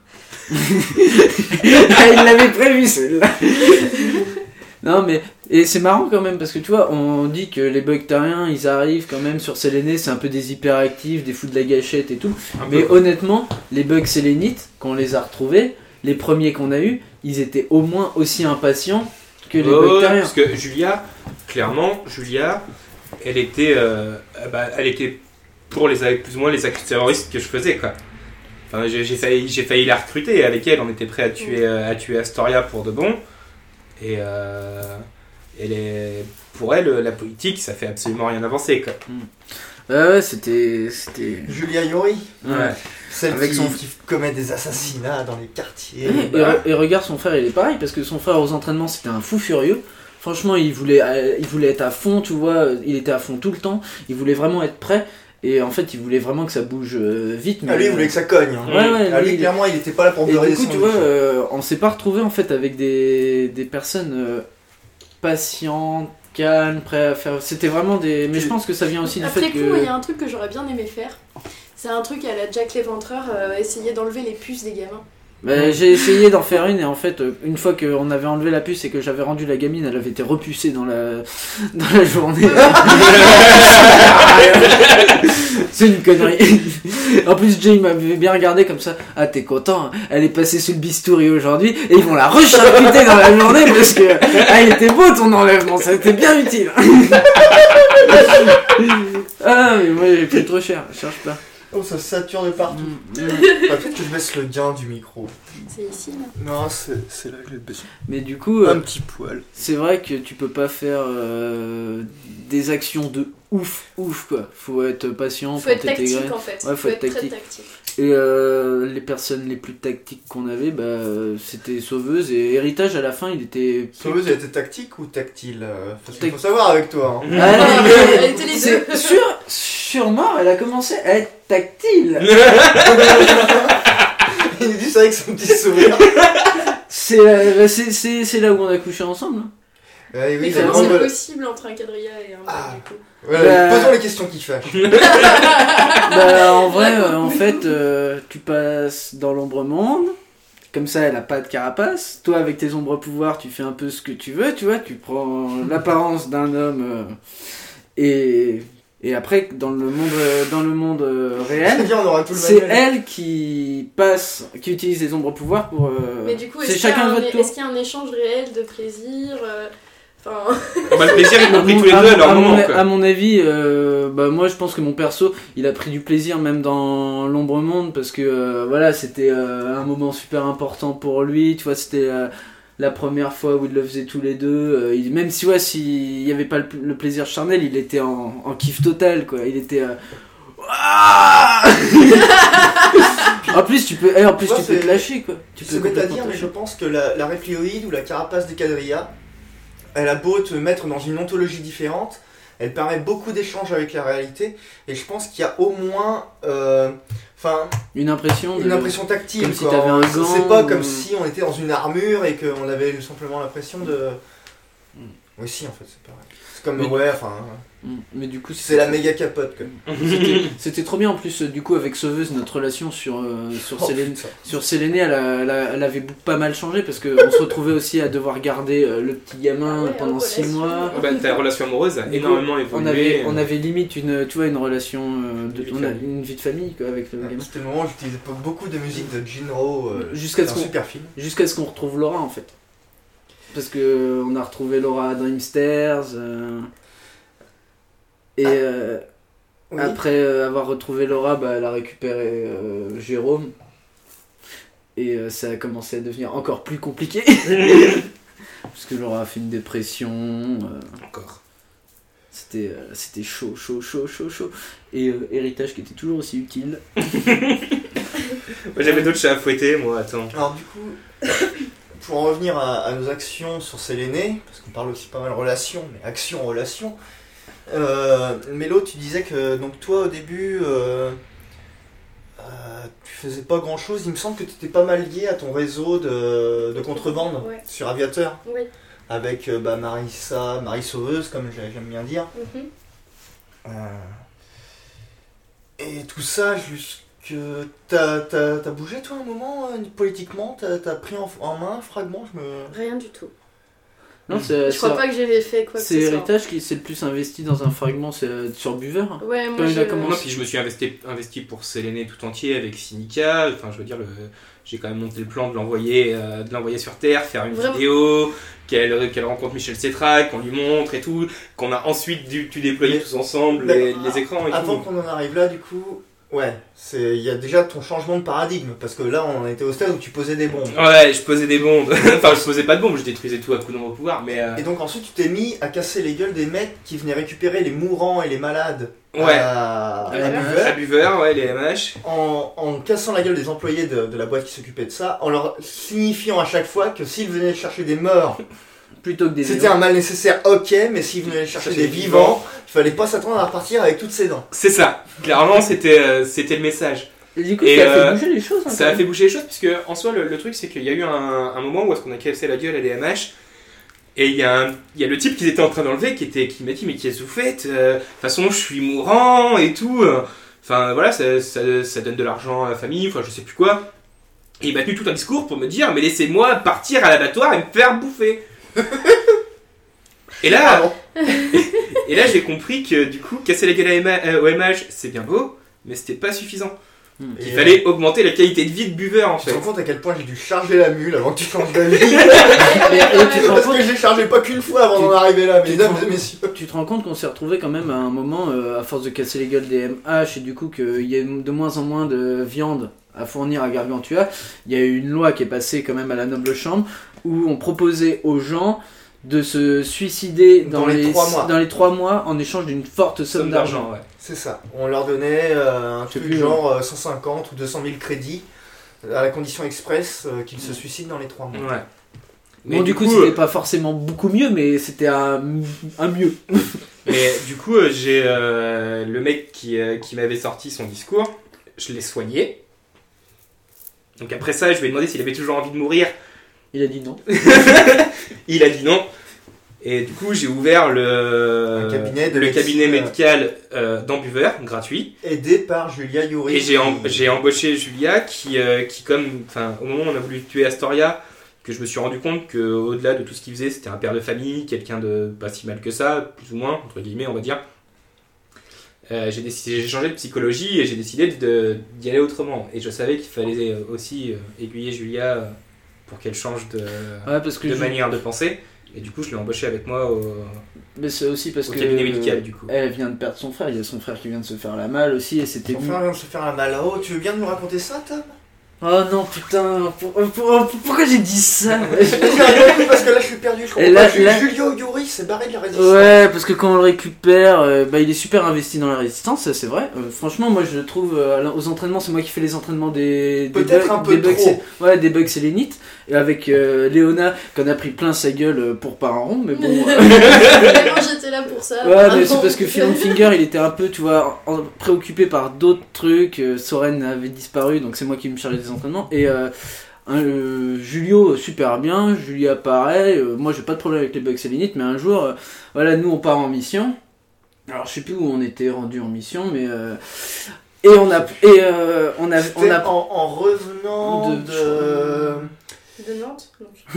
Il l'avait prévu celui-là. Non mais et c'est marrant quand même parce que tu vois on dit que les bugs terriens ils arrivent quand même sur Séléné, c'est un peu des hyperactifs, des fous de la gâchette et tout, mais honnêtement les bugs sélénites quand on les a retrouvés, les premiers qu'on a eu, ils étaient au moins aussi impatients que les bugs terriens. Parce que Julia, clairement, elle était pour plus ou moins les actes terroristes que je faisais quoi. Enfin, j'ai failli la recruter avec elle, on était prêt à tuer Astoria pour de bon. Et pour elle, la politique, ça fait absolument rien avancer quoi. Ouais, c'était. Julia Yori, Ouais. celle Avec qui commet des assassinats dans les quartiers. Et regarde son frère, il est pareil parce que son frère aux entraînements c'était un fou furieux. Franchement, il voulait être à fond, tu vois, il était à fond tout le temps, il voulait vraiment être prêt. Et en fait, il voulait vraiment que ça bouge vite. Mais lui, il voulait que ça cogne. Hein. Ouais, lui, clairement, il était pas là pour et beurrer du coup, son tu vois, on s'est pas retrouvé en fait avec des personnes patientes, calmes, prêtes à faire. C'était vraiment des. Mais je pense que ça vient aussi du fait Après que. coup, il y a un truc que j'aurais bien aimé faire. C'est un truc à la Jack l'Éventreur, essayer d'enlever les puces des gamins. J'ai essayé d'en faire une et en fait, une fois qu'on avait enlevé la puce et que j'avais rendu la gamine, elle avait été repucée dans la journée. C'est une connerie. En plus, Jay m'avait bien regardé comme ça. Ah, t'es content, hein. Elle est passée sous le bistouri aujourd'hui et ils vont la recharcuter dans la journée parce que il était beau ton enlèvement, ça a été bien utile. Ah, mais moi j'ai pris trop cher, je cherche pas. Oh, ça sature de partout. Peut-être que je baisse le gain du micro. C'est ici, là. Non, c'est là que je vais le baisser. Mais du coup, Un petit poil. c'est vrai que tu peux pas faire des actions de ouf quoi. Faut être patient, Faut être tactique en fait. Ouais, faut être très tactique. tactique. Et les personnes les plus tactiques qu'on avait, c'était Sauveuse et Héritage à la fin, il était. Sauveuse, elle était tactique ou tactile parce qu'il faut savoir avec toi. Hein. Elle était les deux. Sûrement, elle a commencé à être tactile. Il dit ça avec son petit sourire. C'est là où on a couché ensemble. Hein. Oui, Mais comment c'est possible entre un quadrilla et un bac du coup? Posons les questions qui fâchent. En vrai, en fait, tu passes dans l'ombre monde. Comme ça, elle a pas de carapace. Toi, avec tes ombres pouvoirs, tu fais un peu ce que tu veux, tu vois. Tu prends l'apparence d'un homme et après, dans le monde réel, c'est elle qui utilise les ombres pouvoirs pour. Mais du coup, c'est est-ce chacun votre tour. est-ce qu'il y a un échange réel de plaisir le plaisir, ils l'ont pris tous les deux à leur moment. À mon avis, moi je pense que mon perso, il a pris du plaisir même dans l'ombre monde parce que voilà, c'était un moment super important pour lui. Tu vois, c'était la première fois où ils le faisaient tous les deux. Même si s'il y avait pas le plaisir charnel, il était en kiff total quoi. Il était en plus tu peux te lâcher quoi. C'est bête à dire, mais je pense que la réplioïde ou la carapace des quadrillas, elle a beau te mettre dans une ontologie différente, elle permet beaucoup d'échanges avec la réalité, et je pense qu'il y a au moins une impression tactile. Comme si t'avais un gant. C'est pas comme si on était dans une armure et qu'on avait simplement l'impression de... Oui, si, en fait, c'est pareil. C'est comme mais du coup c'est la méga capote quoi. C'était trop bien en plus du coup avec Sauveuse, notre relation sur Séléné, elle avait pas mal changé parce qu'on se retrouvait aussi à devoir garder le petit gamin pendant 6 mois. Ta relation amoureuse a énormément évolué. On avait limite une relation une vie de famille quoi, avec le gamin. C'était le moment où j'utilisais beaucoup de musique de Jinro, super film. Jusqu'à ce qu'on retrouve Laura en fait. Parce que on a retrouvé Laura à Dreamsters oui. Après avoir retrouvé Laura, elle a récupéré Jérôme et ça a commencé à devenir encore plus compliqué parce que Laura a fait une dépression. Encore. C'était chaud et Héritage qui était toujours aussi utile. Moi j'avais d'autres chats à fouetter, moi attends. Alors du coup, pour en revenir à nos actions sur Séléné, parce qu'on parle aussi pas mal relations, mais action-relation. Mélo, tu disais que donc toi au début tu faisais pas grand chose. Il me semble que tu étais pas mal lié à ton réseau de contrebande sur Aviateur. Oui. Avec Marie Sauveuse, comme j'aime bien dire. Et tout ça jusque. T'as bougé toi un moment politiquement, t'as pris en main un fragment. Rien du tout. Non, je crois pas que j'ai fait quoi que ce soit. C'est Héritage qui s'est le plus investi dans un fragment, c'est sur Buveur. Ouais, moi puis je me suis investi pour Séléné tout entier avec Sinica. Enfin, je veux dire, j'ai quand même monté le plan de l'envoyer sur Terre, faire une vidéo, qu'elle rencontre Michel Cétrac, qu'on lui montre et tout, qu'on a ensuite dû déployer tous ensemble les écrans et avant tout. Qu'on en arrive là, du coup. Ouais, il y a déjà ton changement de paradigme, parce que là on était au stade où tu posais des bombes. Ouais, je posais des bombes. Enfin, je posais pas de bombes, je détruisais tout à coups d'ombre pouvoir, mais... Et donc ensuite tu t'es mis à casser les gueules des mecs qui venaient récupérer les mourants et les malades à Buveur, ouais, les MH. En cassant la gueule des employés de la boîte qui s'occupait de ça, en leur signifiant à chaque fois que s'ils venaient chercher des morts... Plutôt que des C'était un mal nécessaire, ok, mais s'ils venaient chercher des vivants, il fallait pas s'attendre à repartir avec toutes ses dents. C'est ça, clairement c'était le message. Et du coup, ça a fait bouger les choses. Ça a fait bouger les choses, puisque en soi, le truc c'est qu'il y a eu un moment où est-ce qu'on a cassé la gueule à des MH, et il y a le type qu'ils étaient en train d'enlever qui m'a dit, mais qu'est-ce que vous faites ? De toute façon, je suis mourant et tout. Enfin voilà, ça donne de l'argent à la famille, enfin je sais plus quoi. Et il m'a tenu tout un discours pour me dire mais laissez-moi partir à l'abattoir et me faire bouffer. Et là, j'ai compris que du coup, casser la gueule au MH, c'est bien beau, mais c'était pas suffisant. Il fallait augmenter la qualité de vie de buveur en fait. Tu te rends compte à quel point j'ai dû charger la mule avant que tu changes d'avis. Parce que j'ai chargé pas qu'une fois avant d'en arriver là, mesdames et messieurs. Tu te rends compte qu'on s'est retrouvé quand même à un moment, à force de casser les gueules des MH et du coup qu'il y a de moins en moins de viande à fournir à Gargantua, il y a eu une loi qui est passée quand même à la noble chambre où on proposait aux gens de se suicider dans les 3 mois en échange d'une forte somme d'argent. Ouais. C'est ça. On leur donnait un truc genre 150 ou 200 000 crédits à la condition express qu'ils se suicident dans les 3 mois. Ouais. Mais bon, du coup, c'était pas forcément beaucoup mieux, mais c'était un mieux. Mais du coup, j'ai le mec qui m'avait sorti son discours, je l'ai soigné. Donc après ça, je lui ai demandé s'il avait toujours envie de mourir. Il a dit non. Il a dit non. Et du coup, j'ai ouvert le cabinet médical d'Ambuveur, gratuit. Aidé par Julia Youri. Et j'ai embauché Julia qui au moment où on a voulu tuer Astoria, que je me suis rendu compte qu'au-delà de tout ce qu'il faisait, c'était un père de famille, quelqu'un de pas si mal que ça, plus ou moins, entre guillemets, on va dire. J'ai changé de psychologie et j'ai décidé d'y aller autrement. Et je savais qu'il fallait aussi aiguiller Julia pour qu'elle change de manière de penser. Et du coup, je l'ai embauchée avec moi mais c'est aussi parce que cabinet médical, du coup. Elle vient de perdre son frère. Il y a son frère qui vient de se faire la malle aussi. Et c'était son frère vient de se faire la malle. Oh, tu veux bien nous raconter ça, Tom? Oh non, putain, pourquoi j'ai dit ça? Parce que là je suis perdu, je comprends pas. Julio Youri s'est barré de la résistance. Ouais, parce que quand on le récupère, il est super investi dans la résistance, ça c'est vrai. Franchement, moi je le trouve aux entraînements, c'est moi qui fais les entraînements des bugs, des bugs sélénites. Et avec Léona, qu'on a pris plein sa gueule pour pas un rond, mais bon. Vraiment, j'étais là pour ça. Ouais, mais c'est parce que Phil Finger, il était un peu, tu vois, préoccupé par d'autres trucs. Soren avait disparu, donc c'est moi qui me chargeais des entraînements. Et Julio, super bien. Julia, pareil. Moi, j'ai pas de problème avec les bugs sélénites, mais un jour, nous, on part en mission. Alors, je sais plus où on était rendu en mission, mais. En revenant de Nantes.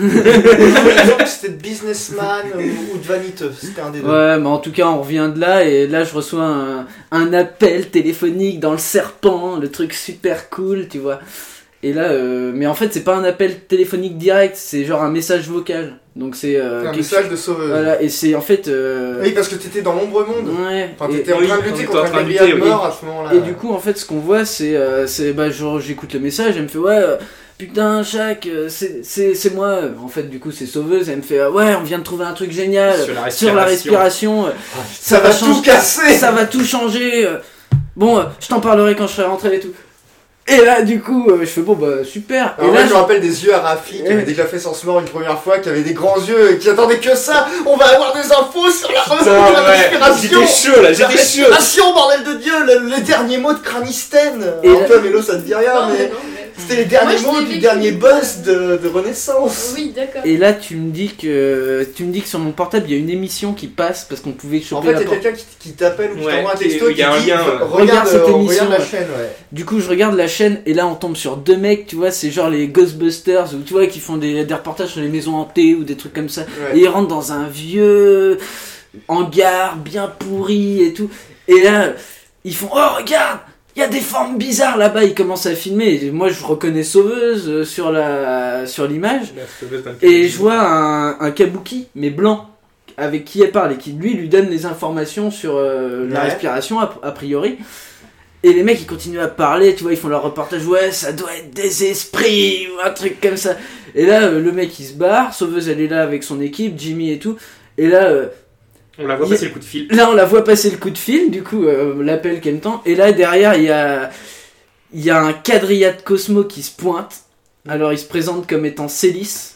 C'était de Businessman ou de Vaniteux, c'était un des deux. Ouais, mais en tout cas, on revient de là et là, je reçois un appel téléphonique dans le serpent, le truc super cool, tu vois. Et là, mais en fait, c'est pas un appel téléphonique direct, c'est genre un message vocal. Donc c'est un message de sauveuse. Voilà, et c'est en fait. Oui, parce que t'étais dans l'ombre monde. Ouais. Enfin, t'étais en train de lutter contre un grillage mort à ce moment-là. Et du coup, en fait, ce qu'on voit, c'est genre, j'écoute le message, elle me fait putain, Jacques, c'est moi. En fait, du coup, c'est sauveuse. Elle me fait on vient de trouver un truc génial sur la respiration. Ça va tout casser. Ça va tout changer. Bon, je t'en parlerai quand je serai rentré et tout. Et là, du coup, je fais super. Alors et là, je me rappelle des yeux à Rafi qui avait déjà fait Sans Mort une première fois, qui avait des grands yeux et qui attendaient que ça. On va avoir des infos sur la respiration. J'étais chaud. Respiration, bordel de Dieu, les derniers mots de Cranisten. Un peu, Mélo, ça te dit rien, mais c'était les derniers mots du dernier boss de Renaissance. Oui, d'accord. Et là, tu me dis que sur mon portable, il y a une émission qui passe parce qu'on pouvait choper la porte. En fait, il y a quelqu'un qui t'appelle ou qui t'envoie un texto qui dit regarde cette émission. Regarde la chaîne, Du coup, je regarde la chaîne et là, on tombe sur deux mecs, tu vois, c'est genre les Ghostbusters, ou tu vois, qui font des reportages sur les maisons hantées ou des trucs comme ça. Ouais. Et ils rentrent dans un vieux hangar bien pourri et tout. Et là, ils font regarde, il y a des formes bizarres là-bas. Ils commencent à filmer. Et moi, je reconnais Sauveuse sur l'image. Et je vois un kabuki, mais blanc, avec qui elle parle et qui lui donne les informations sur la respiration a priori. Et les mecs ils continuent à parler, tu vois, ils font leur reportage, ça doit être des esprits ou un truc comme ça. Et là le mec il se barre, Sauveuse elle est là avec son équipe, Jimmy et tout. Et là on la voit passer le coup de fil. Là on la voit passer le coup de fil, du coup l'appel qu'elle tend. Et là derrière il y a un quadrilla de Cosmo qui se pointe. Alors il se présente comme étant Silis.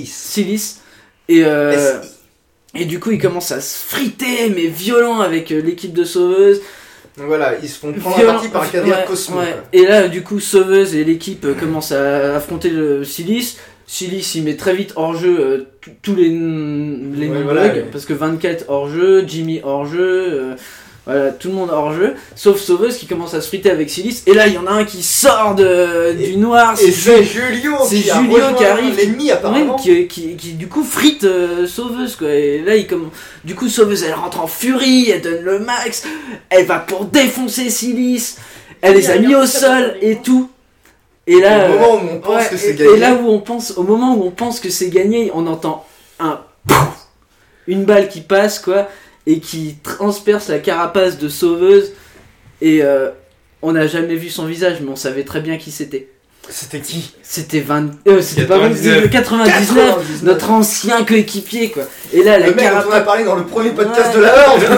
Et du coup il commence à se friter mais violent avec l'équipe de Sauveuse. Donc voilà, ils se font prendre partie par un quadrilla de Cosmo. Ouais. Et là, du coup, Sauveuse et l'équipe commencent à affronter le Silis. Silis, il met très vite hors jeu tous les non-bugs, parce que 24 hors jeu, Jimmy hors jeu. Voilà, tout le monde hors jeu, sauf Sauveuse qui commence à se friter avec Silice. Et là, il y en a un qui sort du noir. Et c'est Julio qui arrive, l'ennemi apparemment. Qui du coup frite Sauveuse quoi. Et là, du coup, Sauveuse elle rentre en furie, elle donne le max, elle va pour défoncer Silice, elle les a mis au sol et tout. Et là, au moment où on pense que c'est gagné. Et là au moment où on pense que c'est gagné, on entend une balle qui passe quoi. Et qui transperce la carapace de Sauveuse. Et on n'a jamais vu son visage, mais on savait très bien qui c'était. C'était qui ? C'était c'était pas 99, notre ancien coéquipier quoi. Et là, le mec dont on a parlé dans le premier podcast de la Horde.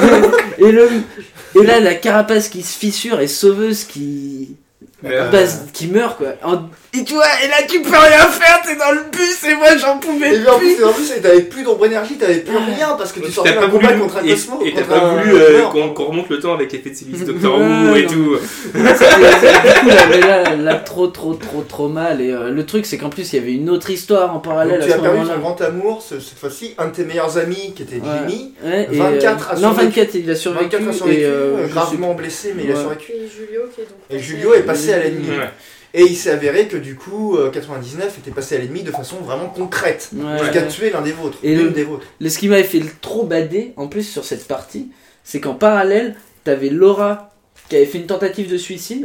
Et là, la carapace qui se fissure et Sauveuse qui meurt quoi. Et tu vois, et là tu peux rien faire, t'es dans le bus et moi j'en pouvais plus. Et en plus t'avais plus d'ombre énergie, t'avais plus rien parce que tu sortais d'un combat contre un Cosmo. Et t'as pas voulu qu'on remonte le temps avec l'effet de Silice Doctor Who et tout. Du coup là trop mal. Et le truc c'est qu'en plus il y avait une autre histoire en parallèle. Donc, tu as perdu ton grand amour, cette fois-ci, un de tes meilleurs amis qui était Jimmy. 24 il a survécu. 24 a survécu, gravement blessé mais il a survécu. Et Julio est passé à l'ennemi. Et il s'est avéré que du coup, 99 était passé à l'ennemi de façon vraiment concrète. Jusqu'à tuer l'un des vôtres. Et ce qui m'avait fait trop bader, en plus sur cette partie, c'est qu'en parallèle, t'avais Laura qui avait fait une tentative de suicide.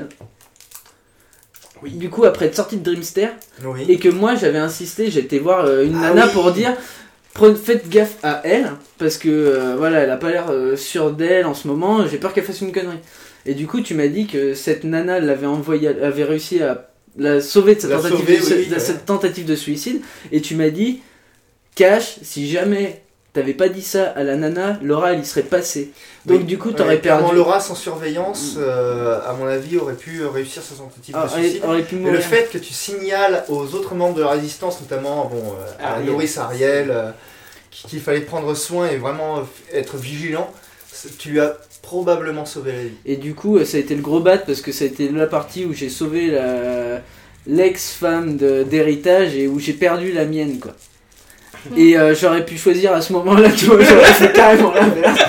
Oui. Du coup, après être sortie de Dreamster, et que moi j'avais insisté, j'étais voir une nana pour dire faites gaffe à elle, parce que voilà, elle a pas l'air sûre d'elle en ce moment, j'ai peur qu'elle fasse une connerie. Et du coup, tu m'as dit que cette nana avait réussi à la sauver de cette tentative de suicide. Et tu m'as dit, Cash, si jamais t'avais pas dit ça à la nana, Laura, elle y serait passée. Donc du coup, t'aurais perdu. Laura, sans surveillance, à mon avis, aurait pu réussir sa tentative de suicide. Mais le fait que tu signales aux autres membres de la Résistance, notamment à Noris, Ariel, qu'il fallait prendre soin et vraiment être vigilant, tu lui as probablement sauvé la vie. Et du coup, ça a été le gros bat parce que ça a été la partie où j'ai sauvé l'ex-femme d'héritage et où j'ai perdu la mienne, quoi. Et j'aurais pu choisir à ce moment-là, tu vois, j'aurais fait carrément l'inverse.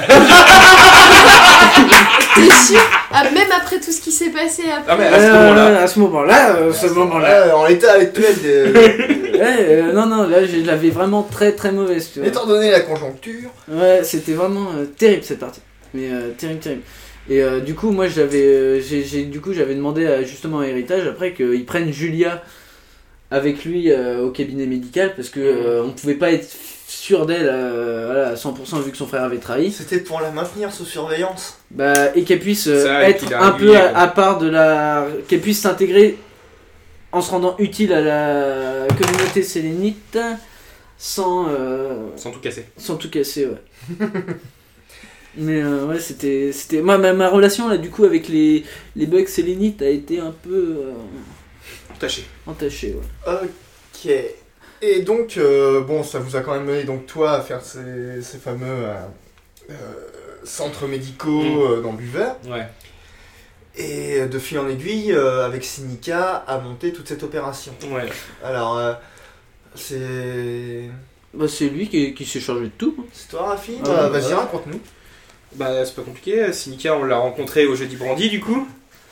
T'es sûr même après tout ce qui s'est passé après. À ce moment-là, en l'état actuel non, là je l'avais vraiment très très mauvaise, tu vois. Étant donné la conjoncture. Ouais, c'était vraiment terrible cette partie. Mais terrible. Et du coup, moi j'avais demandé justement à Héritage après qu'ils prennent Julia avec lui au cabinet médical parce que on pouvait pas être sûr d'elle à 100% vu que son frère avait trahi. C'était pour la maintenir sous surveillance. Et qu'elle puisse être un peu à part qu'elle puisse s'intégrer en se rendant utile à la communauté sélénite sans tout casser. Sans tout casser, ouais. Mais c'était ma relation là du coup avec les bugs sélénites a été un peu entachée, ouais. Ok. Et donc ça vous a quand même mené donc toi à faire ces fameux centres médicaux dans Buver. Ouais. Et de fil en aiguille avec Sinica à monter toute cette opération. Ouais. Alors c'est lui qui s'est chargé de tout. C'est toi Rafi, vas-y raconte-nous. C'est pas compliqué, Sinica on l'a rencontré au Jeudi Brandy du coup.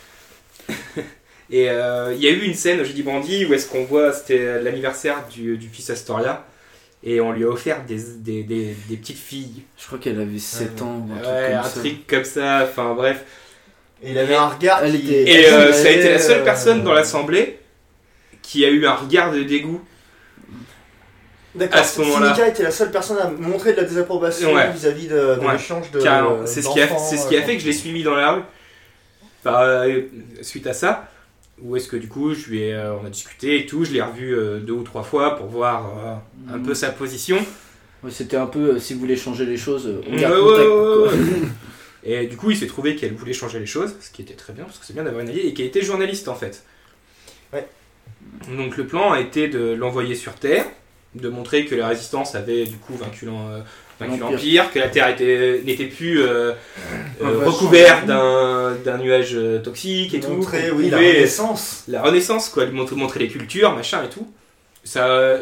Et il y a eu une scène au Jeudi Brandy où est-ce qu'on voit, c'était l'anniversaire du fils Astoria. Et on lui a offert des petites filles. Je crois qu'elle avait 7 ans. Un truc comme ça, enfin bref. Et il avait un regard ça a été la seule personne dans l'assemblée qui a eu un regard de dégoût. D'accord, Sinica était la seule personne à montrer de la désapprobation vis-à-vis de l'échange de c'est ce qui a fait que je l'ai suivi dans la rue. Suite à ça, où est-ce que du coup on a discuté et tout, je l'ai revu 2 ou 3 fois pour voir un peu sa position. Ouais, c'était un peu si vous voulez changer les choses, on garde contact. Et du coup il s'est trouvé qu'elle voulait changer les choses, ce qui était très bien parce que c'est bien d'avoir une alliée et qu'elle était journaliste en fait. Ouais. Donc le plan a été de l'envoyer sur Terre, de montrer que la résistance avait du coup vaincu l'Empire, que la Terre n'était plus recouverte d'un nuage toxique et montrer, tout. La renaissance. La renaissance, quoi, montrer les cultures, machin et tout. Ça,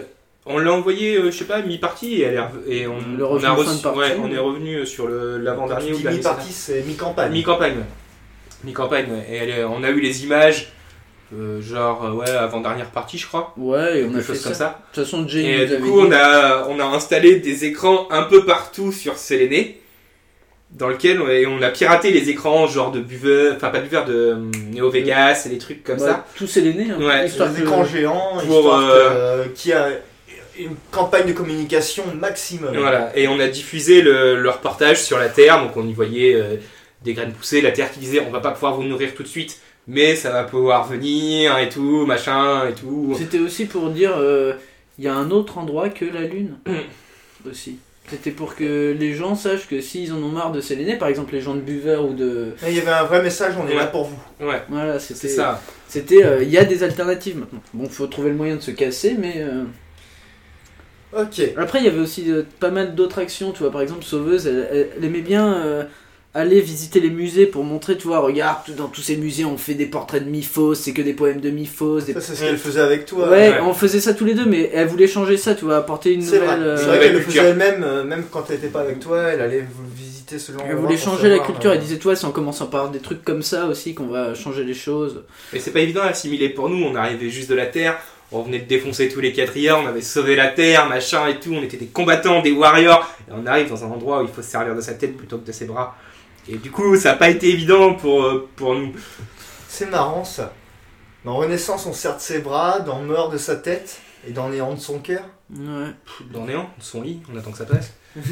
On l'a envoyé, je sais pas, mi-partie et on est revenu sur l'avant-dernier. Ou mi-partie, c'est mi-campagne. Mi-campagne, ouais. Et on a eu les images, avant-dernière partie, je crois. Ouais, et on a fait ça. Comme ça. De toute façon, Jay et du coup, on a installé des écrans un peu partout sur Séléné, dans lequel on a piraté les écrans, genre de buveur, enfin pas de buveur, de Neo Vegas et des trucs comme ça. Tout Séléné, hein. Ouais. Des écrans géants, qui a une campagne de communication maximum. Voilà, et on a diffusé le reportage sur la Terre, donc on y voyait des graines pousser, la Terre qui disait on va pas pouvoir vous nourrir tout de suite, mais ça va pouvoir venir et tout, machin et tout. C'était aussi pour dire il y a un autre endroit que la Lune aussi. C'était pour que les gens sachent que s'ils en ont marre de Séléné, par exemple les gens de buveur ou de... Il y avait un vrai message, on est là pour vous. Ouais. Voilà, c'était ça. C'était il y a des alternatives maintenant. Bon, faut trouver le moyen de se casser, mais... Ok. Après, il y avait aussi pas mal d'autres actions, tu vois, par exemple, Sauveuse, elle aimait bien aller visiter les musées pour montrer, tu vois, regarde, dans tous ces musées, on fait des portraits de Miphos, c'est que des poèmes de Miphos. Ça, c'est ce qu'elle faisait avec toi. Ouais, on faisait ça tous les deux, mais elle voulait changer ça, tu vois, apporter une nouvelle... C'est vrai qu'elle le faisait elle-même, même quand elle n'était pas avec toi, elle allait visiter ce genre de... Elle voulait changer la culture, elle disait, toi, c'est en commençant par des trucs comme ça aussi qu'on va changer les choses. Mais c'est pas évident à assimiler pour nous, on arrivait juste de la Terre... On venait de défoncer tous les quatrières, on avait sauvé la Terre, machin et tout, on était des combattants, des warriors, et on arrive dans un endroit où il faut se servir de sa tête plutôt que de ses bras. Et du coup, ça n'a pas été évident pour nous. C'est marrant ça. Dans Renaissance, on sert de ses bras, dans Meurt de sa tête, et dans Néant de son cœur. Ouais. Dans Néant, de son lit, on attend que ça passe.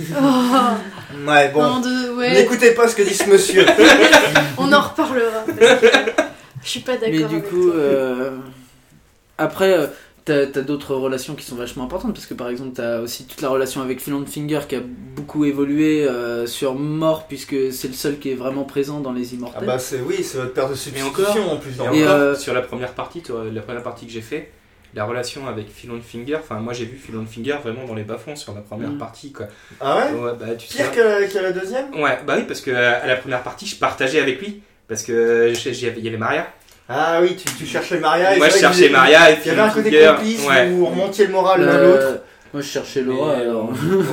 Ouais, bon. N'écoutez pas ce que dit ce monsieur. On en reparlera. Je suis pas d'accord. Mais du coup... Après, t'as d'autres relations qui sont vachement importantes, parce que par exemple, t'as aussi toute la relation avec Phil Finger qui a beaucoup évolué sur Mort, puisque c'est le seul qui est vraiment présent dans Les Immortels. Ah bah c'est votre père de substitution en plus. Sur la première partie que j'ai fait, la relation avec Phil Finger, enfin moi j'ai vu Phil Finger vraiment dans les bas-fonds sur la première partie quoi. Ah ouais, bah, pire que la deuxième. Ouais, bah oui, parce que à la première partie je partageais avec lui, parce que il y avait Maria. Ah oui, tu cherchais Maria. Moi je cherchais Maria et il y avait un côté complice où vous remontiez le moral l'un l'autre. Moi je cherchais Laura alors.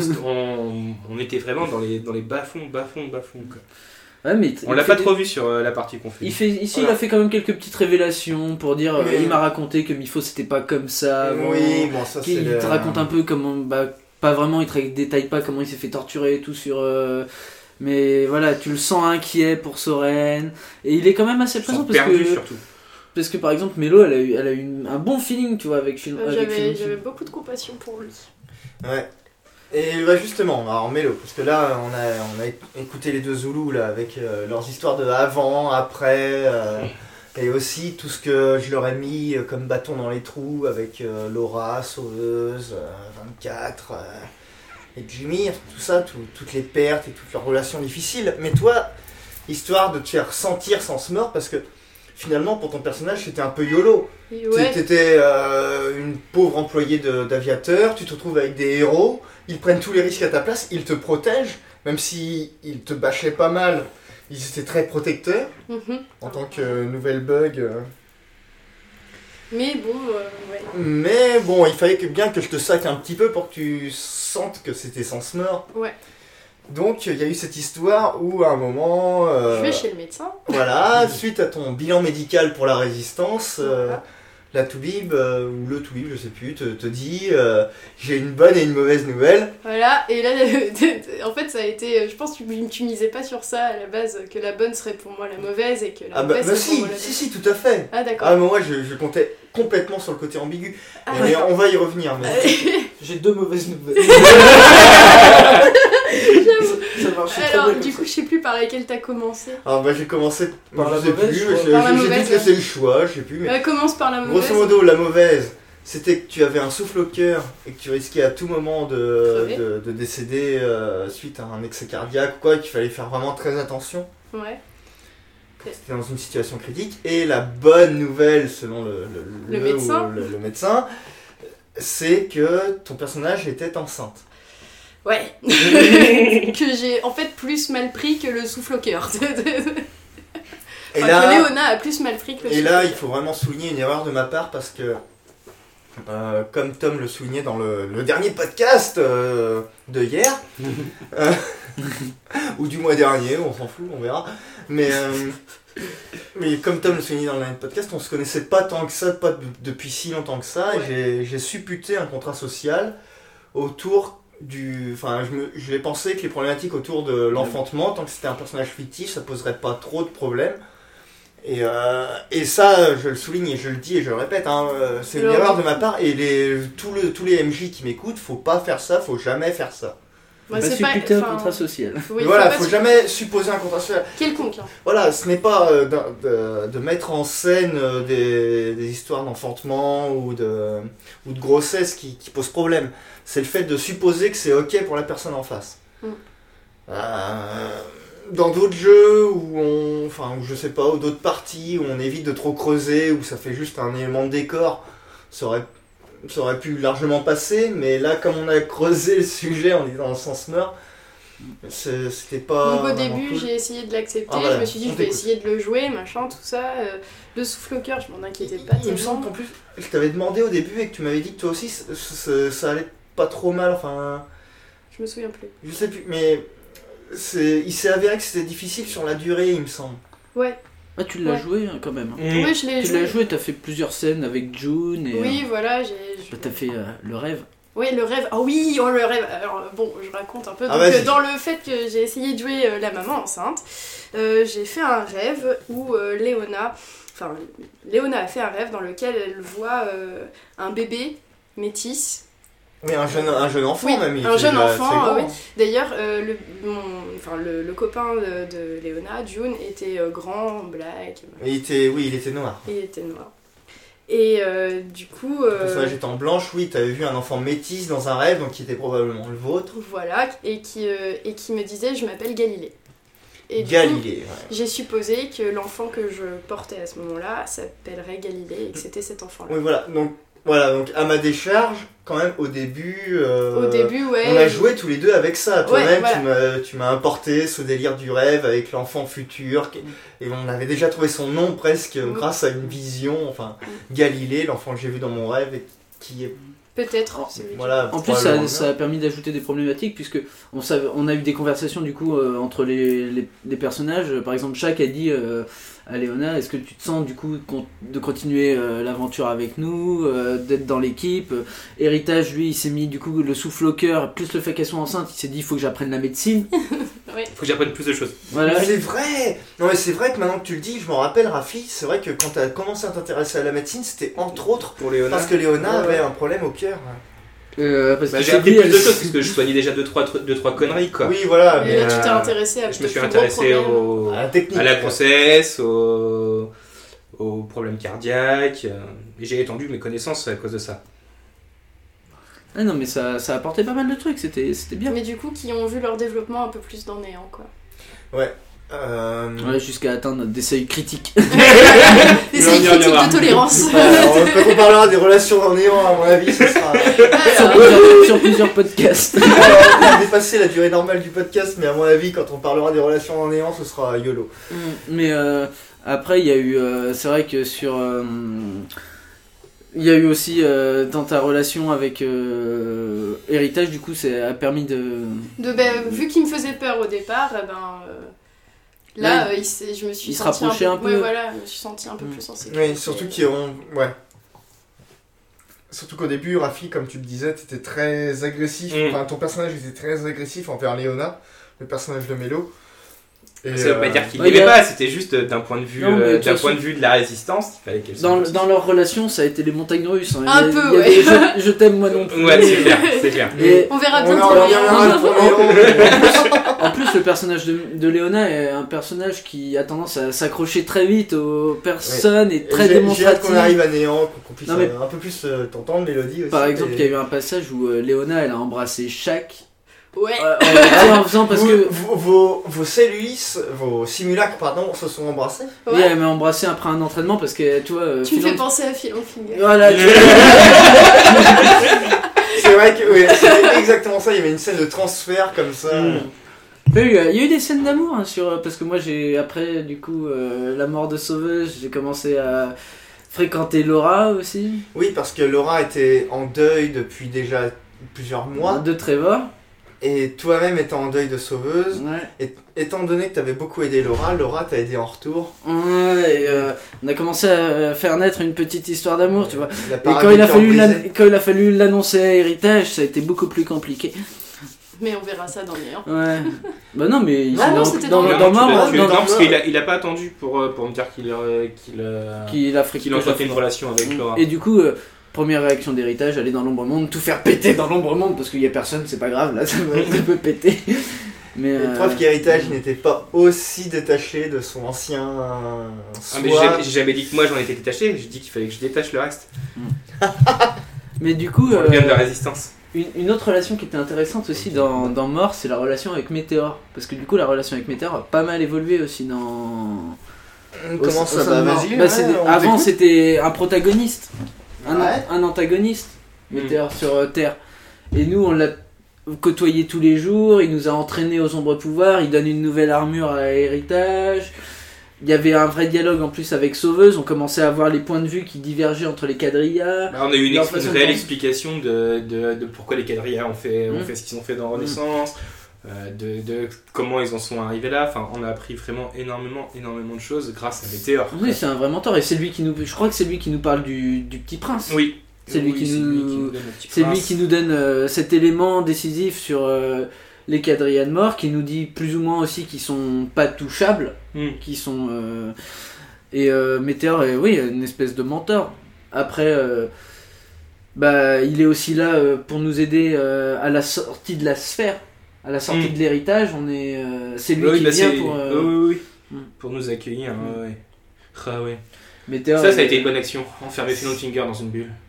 On était vraiment dans les bas-fonds quoi. Ouais, mais on l'a pas trop vu sur la partie qu'on fait. Il a fait quand même quelques petites révélations pour dire il m'a raconté que Miphos c'était pas comme ça. Oui, bon ça c'est. Il te raconte un peu comment, pas vraiment, il te détaille pas comment il s'est fait torturer et tout sur. Mais voilà, tu le sens inquiet pour Soren. Et il est quand même assez présent parce que par exemple Mélo elle a eu un bon feeling, tu vois, avec j'avais beaucoup de compassion pour lui. Ouais. Et justement, alors Mélo, parce que là on a écouté les deux Zoulous là avec leurs histoires de avant, après, et aussi tout ce que je leur ai mis comme bâton dans les trous avec Laura, Sauveuse, 24 et Jimmy, tout ça, toutes les pertes et toutes leurs relations difficiles. Mais toi, histoire de te faire sentir sans mort, parce que finalement pour ton personnage c'était un peu YOLO. Ouais. T'étais une pauvre employée d'aviateur, tu te retrouves avec des héros, ils prennent tous les risques à ta place, ils te protègent, même si ils te bâchaient pas mal, ils étaient très protecteurs en tant que nouvelle bug. Mais bon, ouais. Mais bon, il fallait bien que je te saque un petit peu pour que tu sentes que c'était sans mort. Ouais. Donc il y a eu cette histoire où à un moment... je vais chez le médecin. Voilà, suite à ton bilan médical pour la résistance, la Toubib, ou le Toubib, je sais plus, te dit j'ai une bonne et une mauvaise nouvelle. Voilà, et là, en fait, ça a été... Je pense que tu misais pas sur ça à la base, que la bonne serait pour moi la mauvaise et que la mauvaise serait pour moi la bonne. Si, tout à fait. Ah d'accord. Ah, mais moi, je comptais complètement sur le côté ambigu. Mais on va y revenir. Mais... j'ai deux mauvaises nouvelles. Ça marchait alors, du coup, je sais plus par laquelle t'as commencé. Alors, j'ai commencé par la mauvaise. J'ai dû te laisser le choix, je sais plus. Mais... commence par la mauvaise. Grosso modo, la mauvaise, c'était que tu avais un souffle au cœur et que tu risquais à tout moment de décéder suite à un excès cardiaque ou quoi, et qu'il fallait faire vraiment très attention. Ouais. C'était dans une situation critique. Et la bonne nouvelle, selon le médecin, c'est que ton personnage était enceinte. Ouais. Que j'ai en fait plus mal pris que le souffle au cœur. Et là, que Léona a plus mal pris que le souffle au cœur. Et là, il faut vraiment souligner une erreur de ma part parce que comme Tom le soulignait dans le dernier podcast de hier, ou du mois dernier, on s'en fout, on verra. Mais comme Tom le soulignait dans le dernier podcast, on se connaissait pas tant que ça, pas depuis si longtemps que ça. Ouais. J'ai supputé un contrat social autour du... Enfin, je l'ai pensé que les problématiques autour de l'enfantement, tant que c'était un personnage fictif, ça poserait pas trop de problèmes. Et ça, je le souligne et je le dis et je le répète, c'est une erreur de ma part. Et tous les MJ qui m'écoutent, faut pas faire ça, faut jamais faire ça. Ouais, c'est pas supputer un contrat social. Oui, voilà, faut jamais supposer un contrat social. Quelconque. Voilà, ce n'est pas de mettre en scène des histoires d'enfantement ou de grossesse qui posent problème. C'est le fait de supposer que c'est ok pour la personne en face. Dans d'autres jeux où je sais pas, ou d'autres parties où on évite de trop creuser, où ça fait juste un élément de décor, ça aurait pu largement passer, mais là, comme on a creusé le sujet, on est dans le sens meurt, c'était pas... Donc au début, j'ai essayé de l'accepter, je me suis dit, je vais essayer de le jouer, machin, tout ça. Le souffle au cœur, je m'en inquiétais pas tellement. Il me semble qu'en plus, je t'avais demandé au début et que tu m'avais dit que toi aussi, ça allait pas trop mal, enfin... Je me souviens plus. Je sais plus, mais... il s'est avéré que c'était difficile sur la durée, il me semble. Ouais. Ah, tu l'as joué quand même. Oui, je l'ai joué. Tu l'as joué, t'as fait plusieurs scènes avec June. Et, oui, voilà. T'as fait le rêve. Oui, le rêve. Ah oui, le rêve. Alors bon, je raconte un peu. Donc, dans le fait que j'ai essayé de jouer la maman enceinte, j'ai fait un rêve où Léona a fait un rêve dans lequel elle voit un bébé métis. Oui, un jeune enfant, oui, même. Un jeune enfant, oui. D'ailleurs, le copain de Léona, June, était grand, black. Il était noir. Il était noir. Et du coup... Le personnage était en blanche, oui, t'avais vu un enfant métis dans un rêve, donc qui était probablement le vôtre. Voilà, et qui me disait « je m'appelle Galilée ». Et Galilée, j'ai supposé que l'enfant que je portais à ce moment-là s'appellerait Galilée et que c'était cet enfant-là. Oui, voilà, donc à ma décharge, quand même, au début, ouais. On a joué tous les deux avec ça. Toi-même, voilà. tu m'as apporté ce délire du rêve avec l'enfant futur. Et on avait déjà trouvé son nom presque grâce à une vision. Enfin, Galilée, l'enfant que j'ai vu dans mon rêve et qui est... Peut-être. Voilà, en plus, ça a permis d'ajouter des problématiques puisque on a eu des conversations du coup entre les personnages. Par exemple, Shaq a dit à Léona, est-ce que tu te sens du coup de continuer l'aventure avec nous, d'être dans l'équipe. Héritage, lui, il s'est mis du coup le souffle au cœur, plus le fait qu'elle soit enceinte, il s'est dit il faut que j'apprenne la médecine. Oui. Faut que j'apprenne plus de choses. Voilà. Mais c'est vrai. Non mais c'est vrai que maintenant que tu le dis, je m'en rappelle, Rafi, c'est vrai que quand tu as commencé à t'intéresser à la médecine, c'était entre autres pour Léona. Parce que Léona avait un problème au cœur. J'ai appris plus de choses parce que je soignais déjà 2-3 conneries quoi. Oui voilà. Mais là tu t'es intéressé à... Je me suis intéressé à la technique, à la grossesse, aux problèmes cardiaques. Et j'ai étendu mes connaissances à cause de ça. Ah non mais ça a apporté pas mal de trucs, c'était bien. Mais du coup qui ont vu leur développement un peu plus dans Néant quoi. Ouais. Ouais, jusqu'à atteindre des seuils critiques. Des seuils critiques de tolérance. Quand on parlera des relations en néant, à mon avis, ce sera... sur plusieurs podcasts. On a dépassé la durée normale du podcast, mais à mon avis, quand on parlera des relations en néant, ce sera YOLO. Mais après, il y a eu... c'est vrai que sur... il y a eu aussi dans ta relation avec Héritage, du coup, ça a permis de... vu qu'il me faisait peur au départ, là, je me suis sentie un peu. Ouais, voilà, je me suis sentie un peu plus en sécurité. Oui, surtout surtout qu'au début, Rafi, comme tu le disais, t'étais très agressif. Enfin, ton personnage était très agressif envers Léona, le personnage de Mélo. Et ça veut pas dire qu'il l'aimait pas, c'était juste d'un point de vue de la résistance, il fallait qu'elle dans leur relation, ça a été les montagnes russes. Hein. Un peu, ouais. Je t'aime moi non plus. Ouais, c'est clair. Et on verra bientôt. En plus, le personnage de Léona est un personnage qui a tendance à s'accrocher très vite aux personnes et très démonstratif. J'ai hâte qu'on arrive à Néant, qu'on puisse un peu plus t'entendre, Mélodie aussi. Par exemple, il y a eu un passage où Léona, elle a embrassé Shaq. Ouais. En faisant parce que vos simulacres se sont embrassés. Ouais. Oui, elle m'a embrassé après un entraînement parce que tu vois. Tu me fais penser à Phil Finger. Voilà. C'est vrai que c'est exactement ça. Il y avait une scène de transfert comme ça. Il y a eu des scènes d'amour parce que moi j'ai après du coup la mort de Sauveuse, j'ai commencé à fréquenté Laura aussi. Oui, parce que Laura était en deuil depuis déjà plusieurs mois. De Trevor. Et toi-même étant en deuil de sauveuse, ouais. Et étant donné que tu avais beaucoup aidé Laura t'a aidé en retour. Ouais, et on a commencé à faire naître une petite histoire d'amour, tu vois. Et quand il a fallu l'annoncer à Héritage, ça a été beaucoup plus compliqué. Mais on verra ça dans les heures. Ouais. Bah non, mais il dans Mort. Parce qu'il a pas attendu pour me dire qu'il entretenait une relation avec Laura. Et du coup, première réaction d'Héritage, aller dans l'ombre monde, tout faire péter dans l'ombre monde, parce qu'il y a personne, c'est pas grave, là, ça peut péter. Mais preuve qu'Héritage n'était pas aussi détaché de son ancien soi. Mais j'ai jamais dit que moi j'en étais détaché, j'ai dit qu'il fallait que je détache le reste. Mais du coup... Pour le bien de la résistance. Une autre relation qui était intéressante aussi dans Mort, c'est la relation avec Météor. Parce que du coup, la relation avec Météor a pas mal évolué aussi dans... Comment ça va, vas-y. Avant, c'était un protagoniste, ouais. un antagoniste, Météor sur Terre. Et nous, on l'a côtoyé tous les jours, il nous a entraînés aux ombres pouvoirs, il donne une nouvelle armure à Héritage. Il y avait un vrai dialogue en plus avec Sauveuse, on commençait à voir les points de vue qui divergeaient entre les quadrillas. On a eu une réelle explication de pourquoi les quadrillas ont fait ce qu'ils ont fait dans Renaissance, de comment ils en sont arrivés là. Enfin, on a appris vraiment énormément de choses grâce à Météor. Oui, c'est un vrai mentor et c'est lui qui nous, je crois que c'est lui qui nous parle du Petit Prince. Oui. C'est lui qui nous donne cet élément décisif sur les quadrillas de mort, qui nous dit plus ou moins aussi qu'ils sont pas touchables, qui sont et Météor est une espèce de mentor. Après il est aussi là pour nous aider à la sortie de la sphère, à la sortie de l'héritage. C'est lui qui vient pour nous accueillir. Ouais. Météor, ça a été une bonne action, enfermer Finger dans une bulle.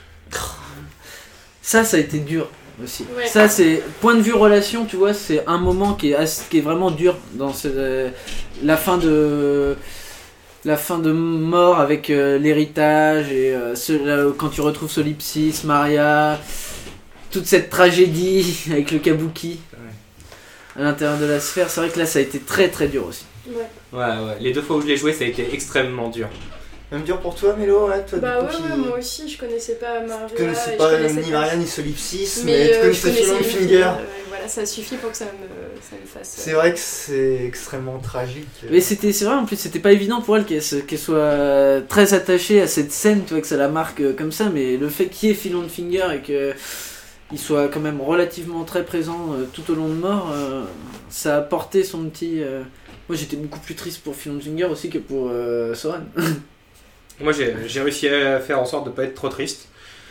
Ça a été dur aussi. Ouais. Ça, c'est point de vue relation, tu vois, c'est un moment qui est vraiment dur dans la fin de Mort avec l'héritage et quand tu retrouves Solipsis, Maria, toute cette tragédie avec le kabuki à l'intérieur de la sphère. C'est vrai que là, ça a été très très dur aussi. Ouais. Les 2 fois où je l'ai joué, ça a été extrêmement dur. Même dur pour toi, Mélo, toi, moi aussi, je connaissais pas Maria. Tu connaissais pas ni Maria ni Solipsis, mais tu connaissais Finger. Voilà, ça suffit pour que ça me fasse. C'est vrai que c'est extrêmement tragique. Mais c'est vrai, en plus, c'était pas évident pour elle qu'elle soit très attachée à cette scène, tu vois, que ça la marque comme ça, mais le fait qu'il y ait Finger et qu'il soit quand même relativement très présent tout au long de Mort, ça a porté son petit. Moi, j'étais beaucoup plus triste pour Finger aussi que pour Soran. Moi j'ai réussi à faire en sorte de pas être trop triste.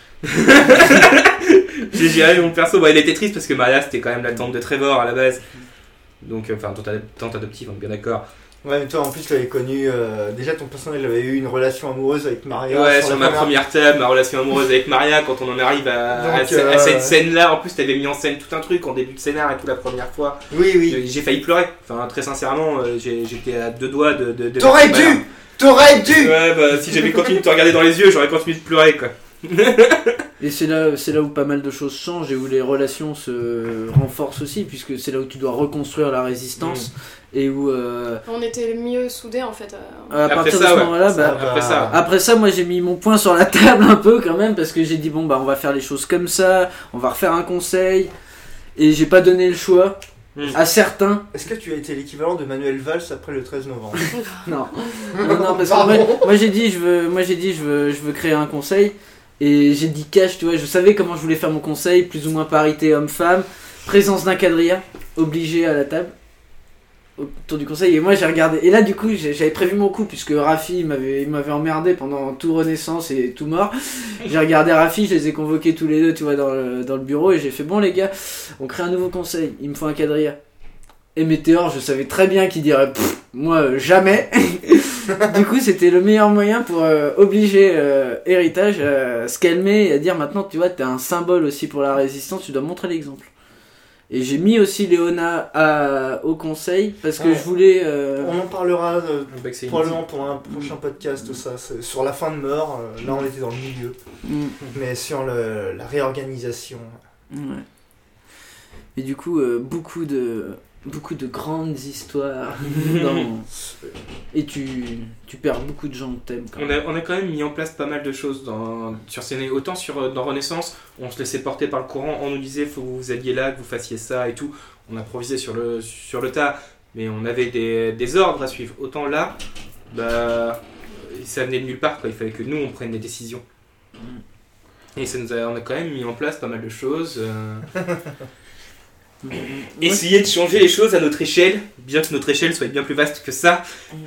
J'ai géré mon perso. Il était triste parce que Maria c'était quand même la tante de Trevor à la base. Donc, tante adoptive, on est bien d'accord. Ouais, mais toi en plus tu l'avais connu. Déjà ton personnage avait eu une relation amoureuse avec Maria. Ouais, sur ma première table, ma relation amoureuse avec Maria. Quand on en arrive à cette scène là, en plus t'avais mis en scène tout un truc en début de scénar et tout la première fois. Oui. J'ai failli pleurer. Enfin, très sincèrement, j'étais à 2 doigts de T'aurais dû. Ouais, si j'avais continué de te regarder dans les yeux, j'aurais continué de pleurer, quoi. Et c'est là où pas mal de choses changent et où les relations se renforcent aussi, puisque c'est là où tu dois reconstruire la résistance et où on était mieux soudés en fait. À partir de ce moment-là, après ça, moi j'ai mis mon poing sur la table un peu quand même, parce que j'ai dit on va faire les choses comme ça, on va refaire un conseil, et j'ai pas donné le choix. À certains. Est-ce que tu as été l'équivalent de Manuel Valls après le 13 novembre? Non, parce que moi j'ai dit je veux créer un conseil, et j'ai dit cash, tu vois, je savais comment je voulais faire mon conseil, plus ou moins parité homme-femme, présence d'un quadrilla obligé à la table autour du conseil, et moi j'ai regardé, et là du coup j'avais prévu mon coup, puisque Rafi il m'avait emmerdé pendant tout Renaissance et tout Mort. J'ai regardé Rafi, je les ai convoqués tous les deux, tu vois, dans le bureau, et j'ai fait bon les gars, on crée un nouveau conseil, il me faut un quadrilla. Et Météor, je savais très bien qu'il dirait moi jamais. Du coup c'était le meilleur moyen pour obliger Héritage à se calmer et à dire maintenant tu vois t'es un symbole aussi pour la résistance, tu dois montrer l'exemple. Et j'ai mis aussi Léona au conseil parce que je voulais. On en parlera probablement pour un prochain podcast, tout ça. Sur la fin de Mort, là on était dans le milieu. Mais sur la réorganisation. Ouais. Et du coup, beaucoup de beaucoup de grandes histoires et tu perds beaucoup de gens que t'aimes. On a quand même mis en place pas mal de choses sur Séléné. Autant dans Renaissance, on se laissait porter par le courant, on nous disait faut que vous alliez là, que vous fassiez ça et tout. On improvisait sur le tas, mais on avait des ordres à suivre. Autant là, ça venait de nulle part, quoi. Il fallait que nous on prenne des décisions. Et on a quand même mis en place pas mal de choses. Essayer de changer les choses à notre échelle, bien que notre échelle soit bien plus vaste que ça.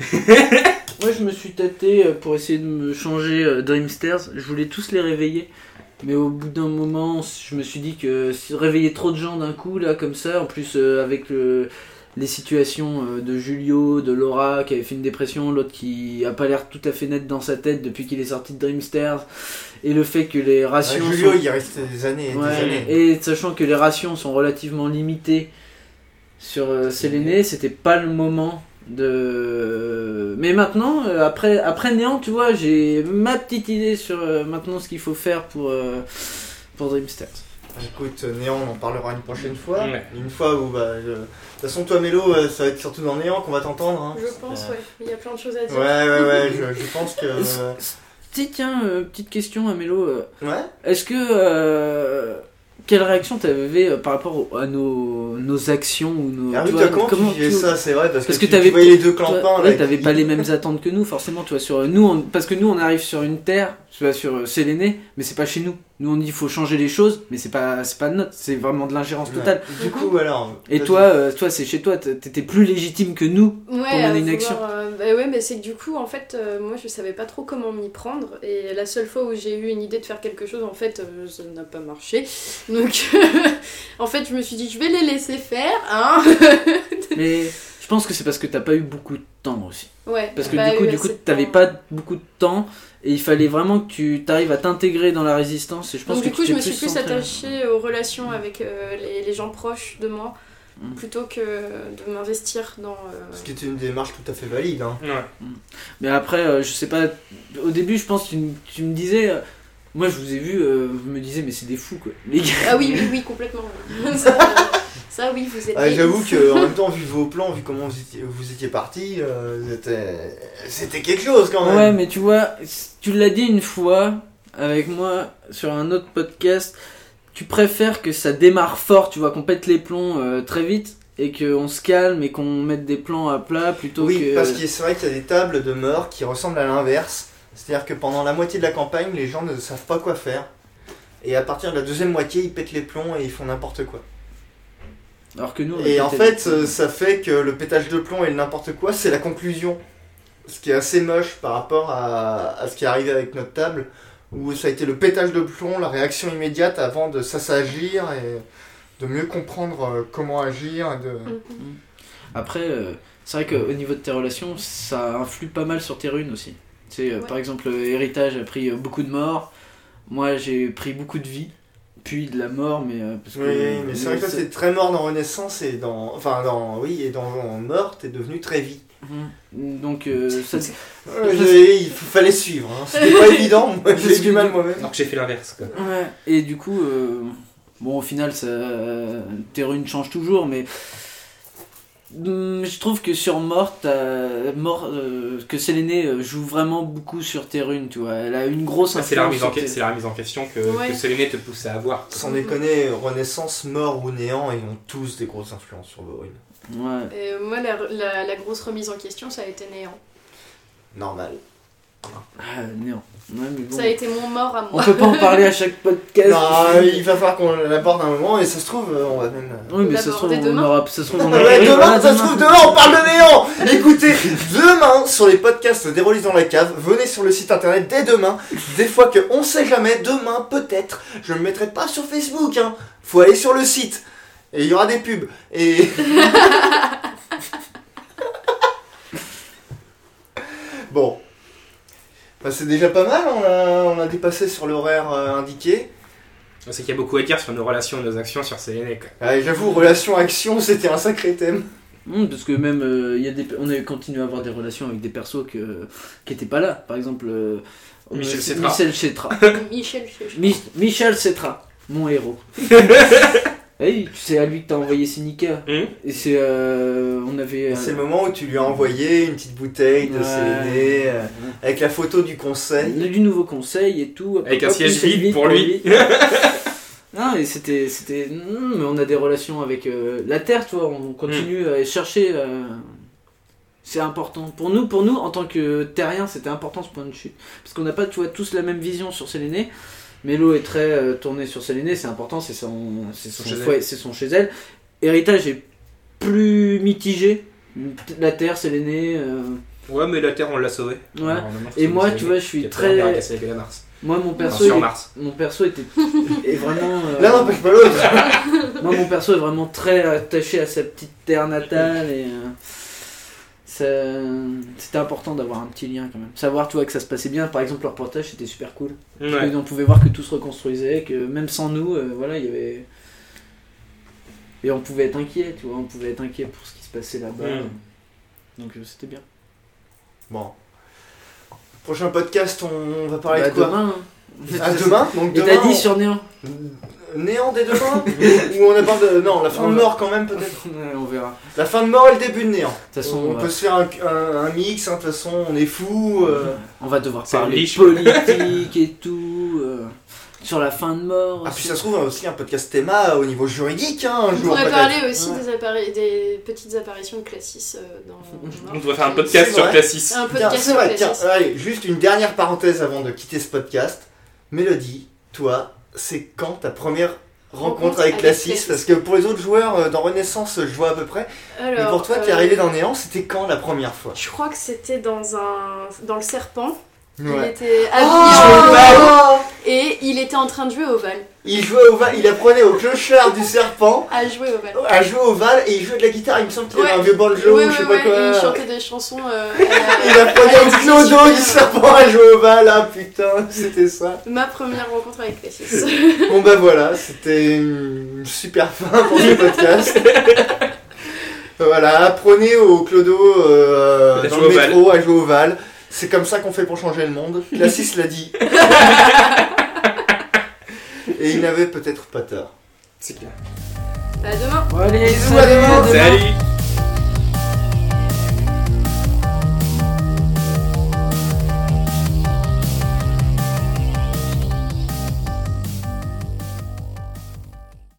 Moi je me suis tâté pour essayer de me changer Dreamsters. Je voulais tous les réveiller, mais au bout d'un moment je me suis dit que réveiller trop de gens d'un coup là comme ça, en plus avec les situations de Julio, de Laura qui avait fait une dépression, l'autre qui a pas l'air tout à fait net dans sa tête depuis qu'il est sorti de Dreamsters, et le fait que les rations Julio il y reste des années et des années, et sachant que les rations sont relativement limitées sur Séléné, c'était pas le moment de... Mais maintenant après Néant, tu vois, j'ai ma petite idée sur maintenant ce qu'il faut faire pour Dreamsters. Écoute, Néant, on en parlera une prochaine fois. Ouais. Une fois où, de toute façon, toi, Mélo, ça va être surtout dans Néant qu'on va t'entendre. Hein. Je pense, ouais. Il y a plein de choses à dire. Ouais, je pense que... Tiens, petite question à Mélo. Ouais. Est-ce que... quelle réaction t'avais par rapport à nos actions ou nos... Ah oui, comment tu vivais ça, c'est vrai, parce que tu voyais les deux clampins. Ouais, t'avais pas les mêmes attentes que nous, forcément, tu vois, parce que nous, on arrive sur une terre, tu vois, sur Séléné, mais c'est pas chez nous. Nous, on dit qu'il faut changer les choses, mais c'est pas notre, c'est vraiment de l'ingérence totale. Ouais. Du coup, alors... Et toi, c'est chez toi, t'étais plus légitime que nous pour mener une action. Ouais, mais c'est que du coup, en fait, moi, je savais pas trop comment m'y prendre, et la seule fois où j'ai eu une idée de faire quelque chose, en fait, ça n'a pas marché. Donc, en fait, je me suis dit, je vais les laisser faire, hein. Mais je pense que c'est parce que t'as pas eu beaucoup de temps aussi. Ouais. Parce que du coup, t'avais pas beaucoup de temps, et il fallait vraiment que tu t'arrives à t'intégrer dans la résistance. Et je pense donc que du coup, je me suis plus attachée aux relations avec les gens proches de moi, plutôt que de m'investir dans... Ce qui est une démarche tout à fait valide. Hein. Ouais. Mais après, je sais pas, au début, je pense que tu me disais... moi, je vous ai vu, vous me disiez, mais c'est des fous, quoi. Les gars. Ah oui, complètement. Ça, oui, vous êtes... j'avoue qu'en même temps, vu vos plans, vu comment vous étiez partis, c'était quelque chose quand même. Ouais, mais tu vois, tu l'as dit une fois avec moi sur un autre podcast, tu préfères que ça démarre fort, tu vois, qu'on pète les plombs très vite et qu'on se calme et qu'on mette des plans à plat plutôt que... Oui, parce que c'est vrai qu'il y a des tables de mort qui ressemblent à l'inverse. C'est-à-dire que pendant la moitié de la campagne, les gens ne savent pas quoi faire. Et à partir de la deuxième moitié, ils pètent les plombs et ils font n'importe quoi. Alors que nous, et en fait, ça fait que le pétage de plomb et le n'importe quoi, c'est la conclusion. Ce qui est assez moche par rapport à ce qui est arrivé avec notre table, où ça a été le pétage de plomb, la réaction immédiate avant de s'agir et de mieux comprendre comment agir. Après, c'est vrai qu'au niveau de tes relations, ça influe pas mal sur tes runes aussi. Par exemple, Héritage a pris beaucoup de morts, moi j'ai pris beaucoup de vie. Puis de la mort, mais parce que... Oui, mais c'est vrai que c'est très mort dans Renaissance et dans Mort, t'es devenu très vie. Donc il fallait suivre, hein. C'était pas évident, moi j'ai du mal moi-même. Alors que j'ai fait l'inverse, quoi. Ouais. Et du coup, au final, tes runes changent toujours, mais je trouve que sur Mort, que Séléné joue vraiment beaucoup sur tes runes, tu vois. Elle a une grosse influence. C'est la remise en question que Séléné te pousse à avoir. Sans déconner, Renaissance, Mort ou Néant, ils ont tous des grosses influences sur vos runes. Ouais. Et moi, la grosse remise en question, ça a été Néant. Normal. Néant. Ouais, mais bon. Ça a été mon mort à moi. On peut pas en parler à chaque podcast. Non, il va falloir qu'on l'aborde un moment et ça se trouve, on va même... Oui, mais ça se trouve, demain, ça se trouve, demain, on parle de Néant. Écoutez, demain, sur les podcasts des Releases dans la cave, venez sur le site internet dès demain. Des fois que on sait jamais, demain, peut-être, je ne le mettrai pas sur Facebook, hein. Faut aller sur le site. Et il y aura des pubs. Et... Bon. Bah, c'est déjà pas mal, on a dépassé sur l'horaire indiqué. C'est qu'il y a beaucoup à dire sur nos relations et nos actions sur Séléné, quoi. Ouais, j'avoue, relation-action, c'était un sacré thème. Parce que même, on a continué à avoir des relations avec des persos qui étaient pas là. Par exemple, Michel Cetra. Michel Cetra, mon héros. Hey, c'est à lui que t'as envoyé Sinica. Et c'est on avait. C'est le moment où tu lui as envoyé une petite bouteille de Séléné avec la photo du conseil. Du nouveau conseil et tout. Avec un siège vide pour lui. Non, et c'était. Mais on a des relations avec la Terre, tu vois. On continue à chercher. C'est important. Pour nous, en tant que terriens, c'était important ce point de chute. Parce qu'on n'a pas, tu vois, tous la même vision sur Séléné. Mélo est très tourné sur Séléné, c'est important, c'est son chez elle. Héritage est plus mitigé. La Terre, Séléné. Ouais, mais la Terre, on l'a sauvée. Ouais. Et moi, tu vois, je suis très. Moi, mon perso était est vraiment. Là, n'empêche pas l'autre. Moi, mon perso est vraiment très attaché à sa petite terre natale et. C'était important d'avoir un petit lien quand même. Savoir, tu vois, que ça se passait bien. Par exemple, le reportage, c'était super cool. Ouais. On pouvait voir que tout se reconstruisait, que même sans nous, voilà, il y avait... Et on pouvait être inquiet, tu vois, on pouvait être inquiet pour ce qui se passait là-bas. Donc c'était bien. Bon. Prochain podcast, on va parler de quoi demain. Demain donc demain, et t'as dit sur Néant. Néant dès demain Ou on a pas de... Non, la fin de mort quand même peut-être. Ouais, on verra. La fin de mort et le début de Néant. De toute façon, on peut se faire un mix, de toute façon on est fou. On va devoir parler politique et tout, sur la fin de mort. Ah puis ça se trouve aussi un podcast théma au niveau juridique un jour. On pourrait parler aussi des petites apparitions de Classis dans... On devrait faire un podcast sur Classis. Un podcast sur Classis. Tiens, allez, juste une dernière parenthèse avant de quitter ce podcast. Mélodie, toi, c'est quand ta première rencontre avec Classis? Parce que pour les autres joueurs dans Renaissance, je vois à peu près. Alors, mais pour toi qui es arrivé dans Néant, c'était quand la première fois? Je crois que c'était dans le Serpent. Ouais. Il était habillé et il était en train de jouer au Val. Il jouait au Val, il apprenait au clochard du Serpent à jouer au Val. À jouer au Val et il jouait de la guitare, il me semble qu'il avait un vieux banjo ou je sais pas quoi. Et il chantait des chansons. Il apprenait au clodo du Serpent à jouer au Val, ah putain, c'était ça. Ma première rencontre avec Classis. Bon bah voilà, c'était une super fin pour ce podcast. Voilà, apprenez au clodo dans le métro à jouer au Val. C'est comme ça qu'on fait pour changer le monde. Classis l'a dit. Et il n'avait peut-être pas tort. C'est clair. À demain. Allez, bisous, à demain. Salut.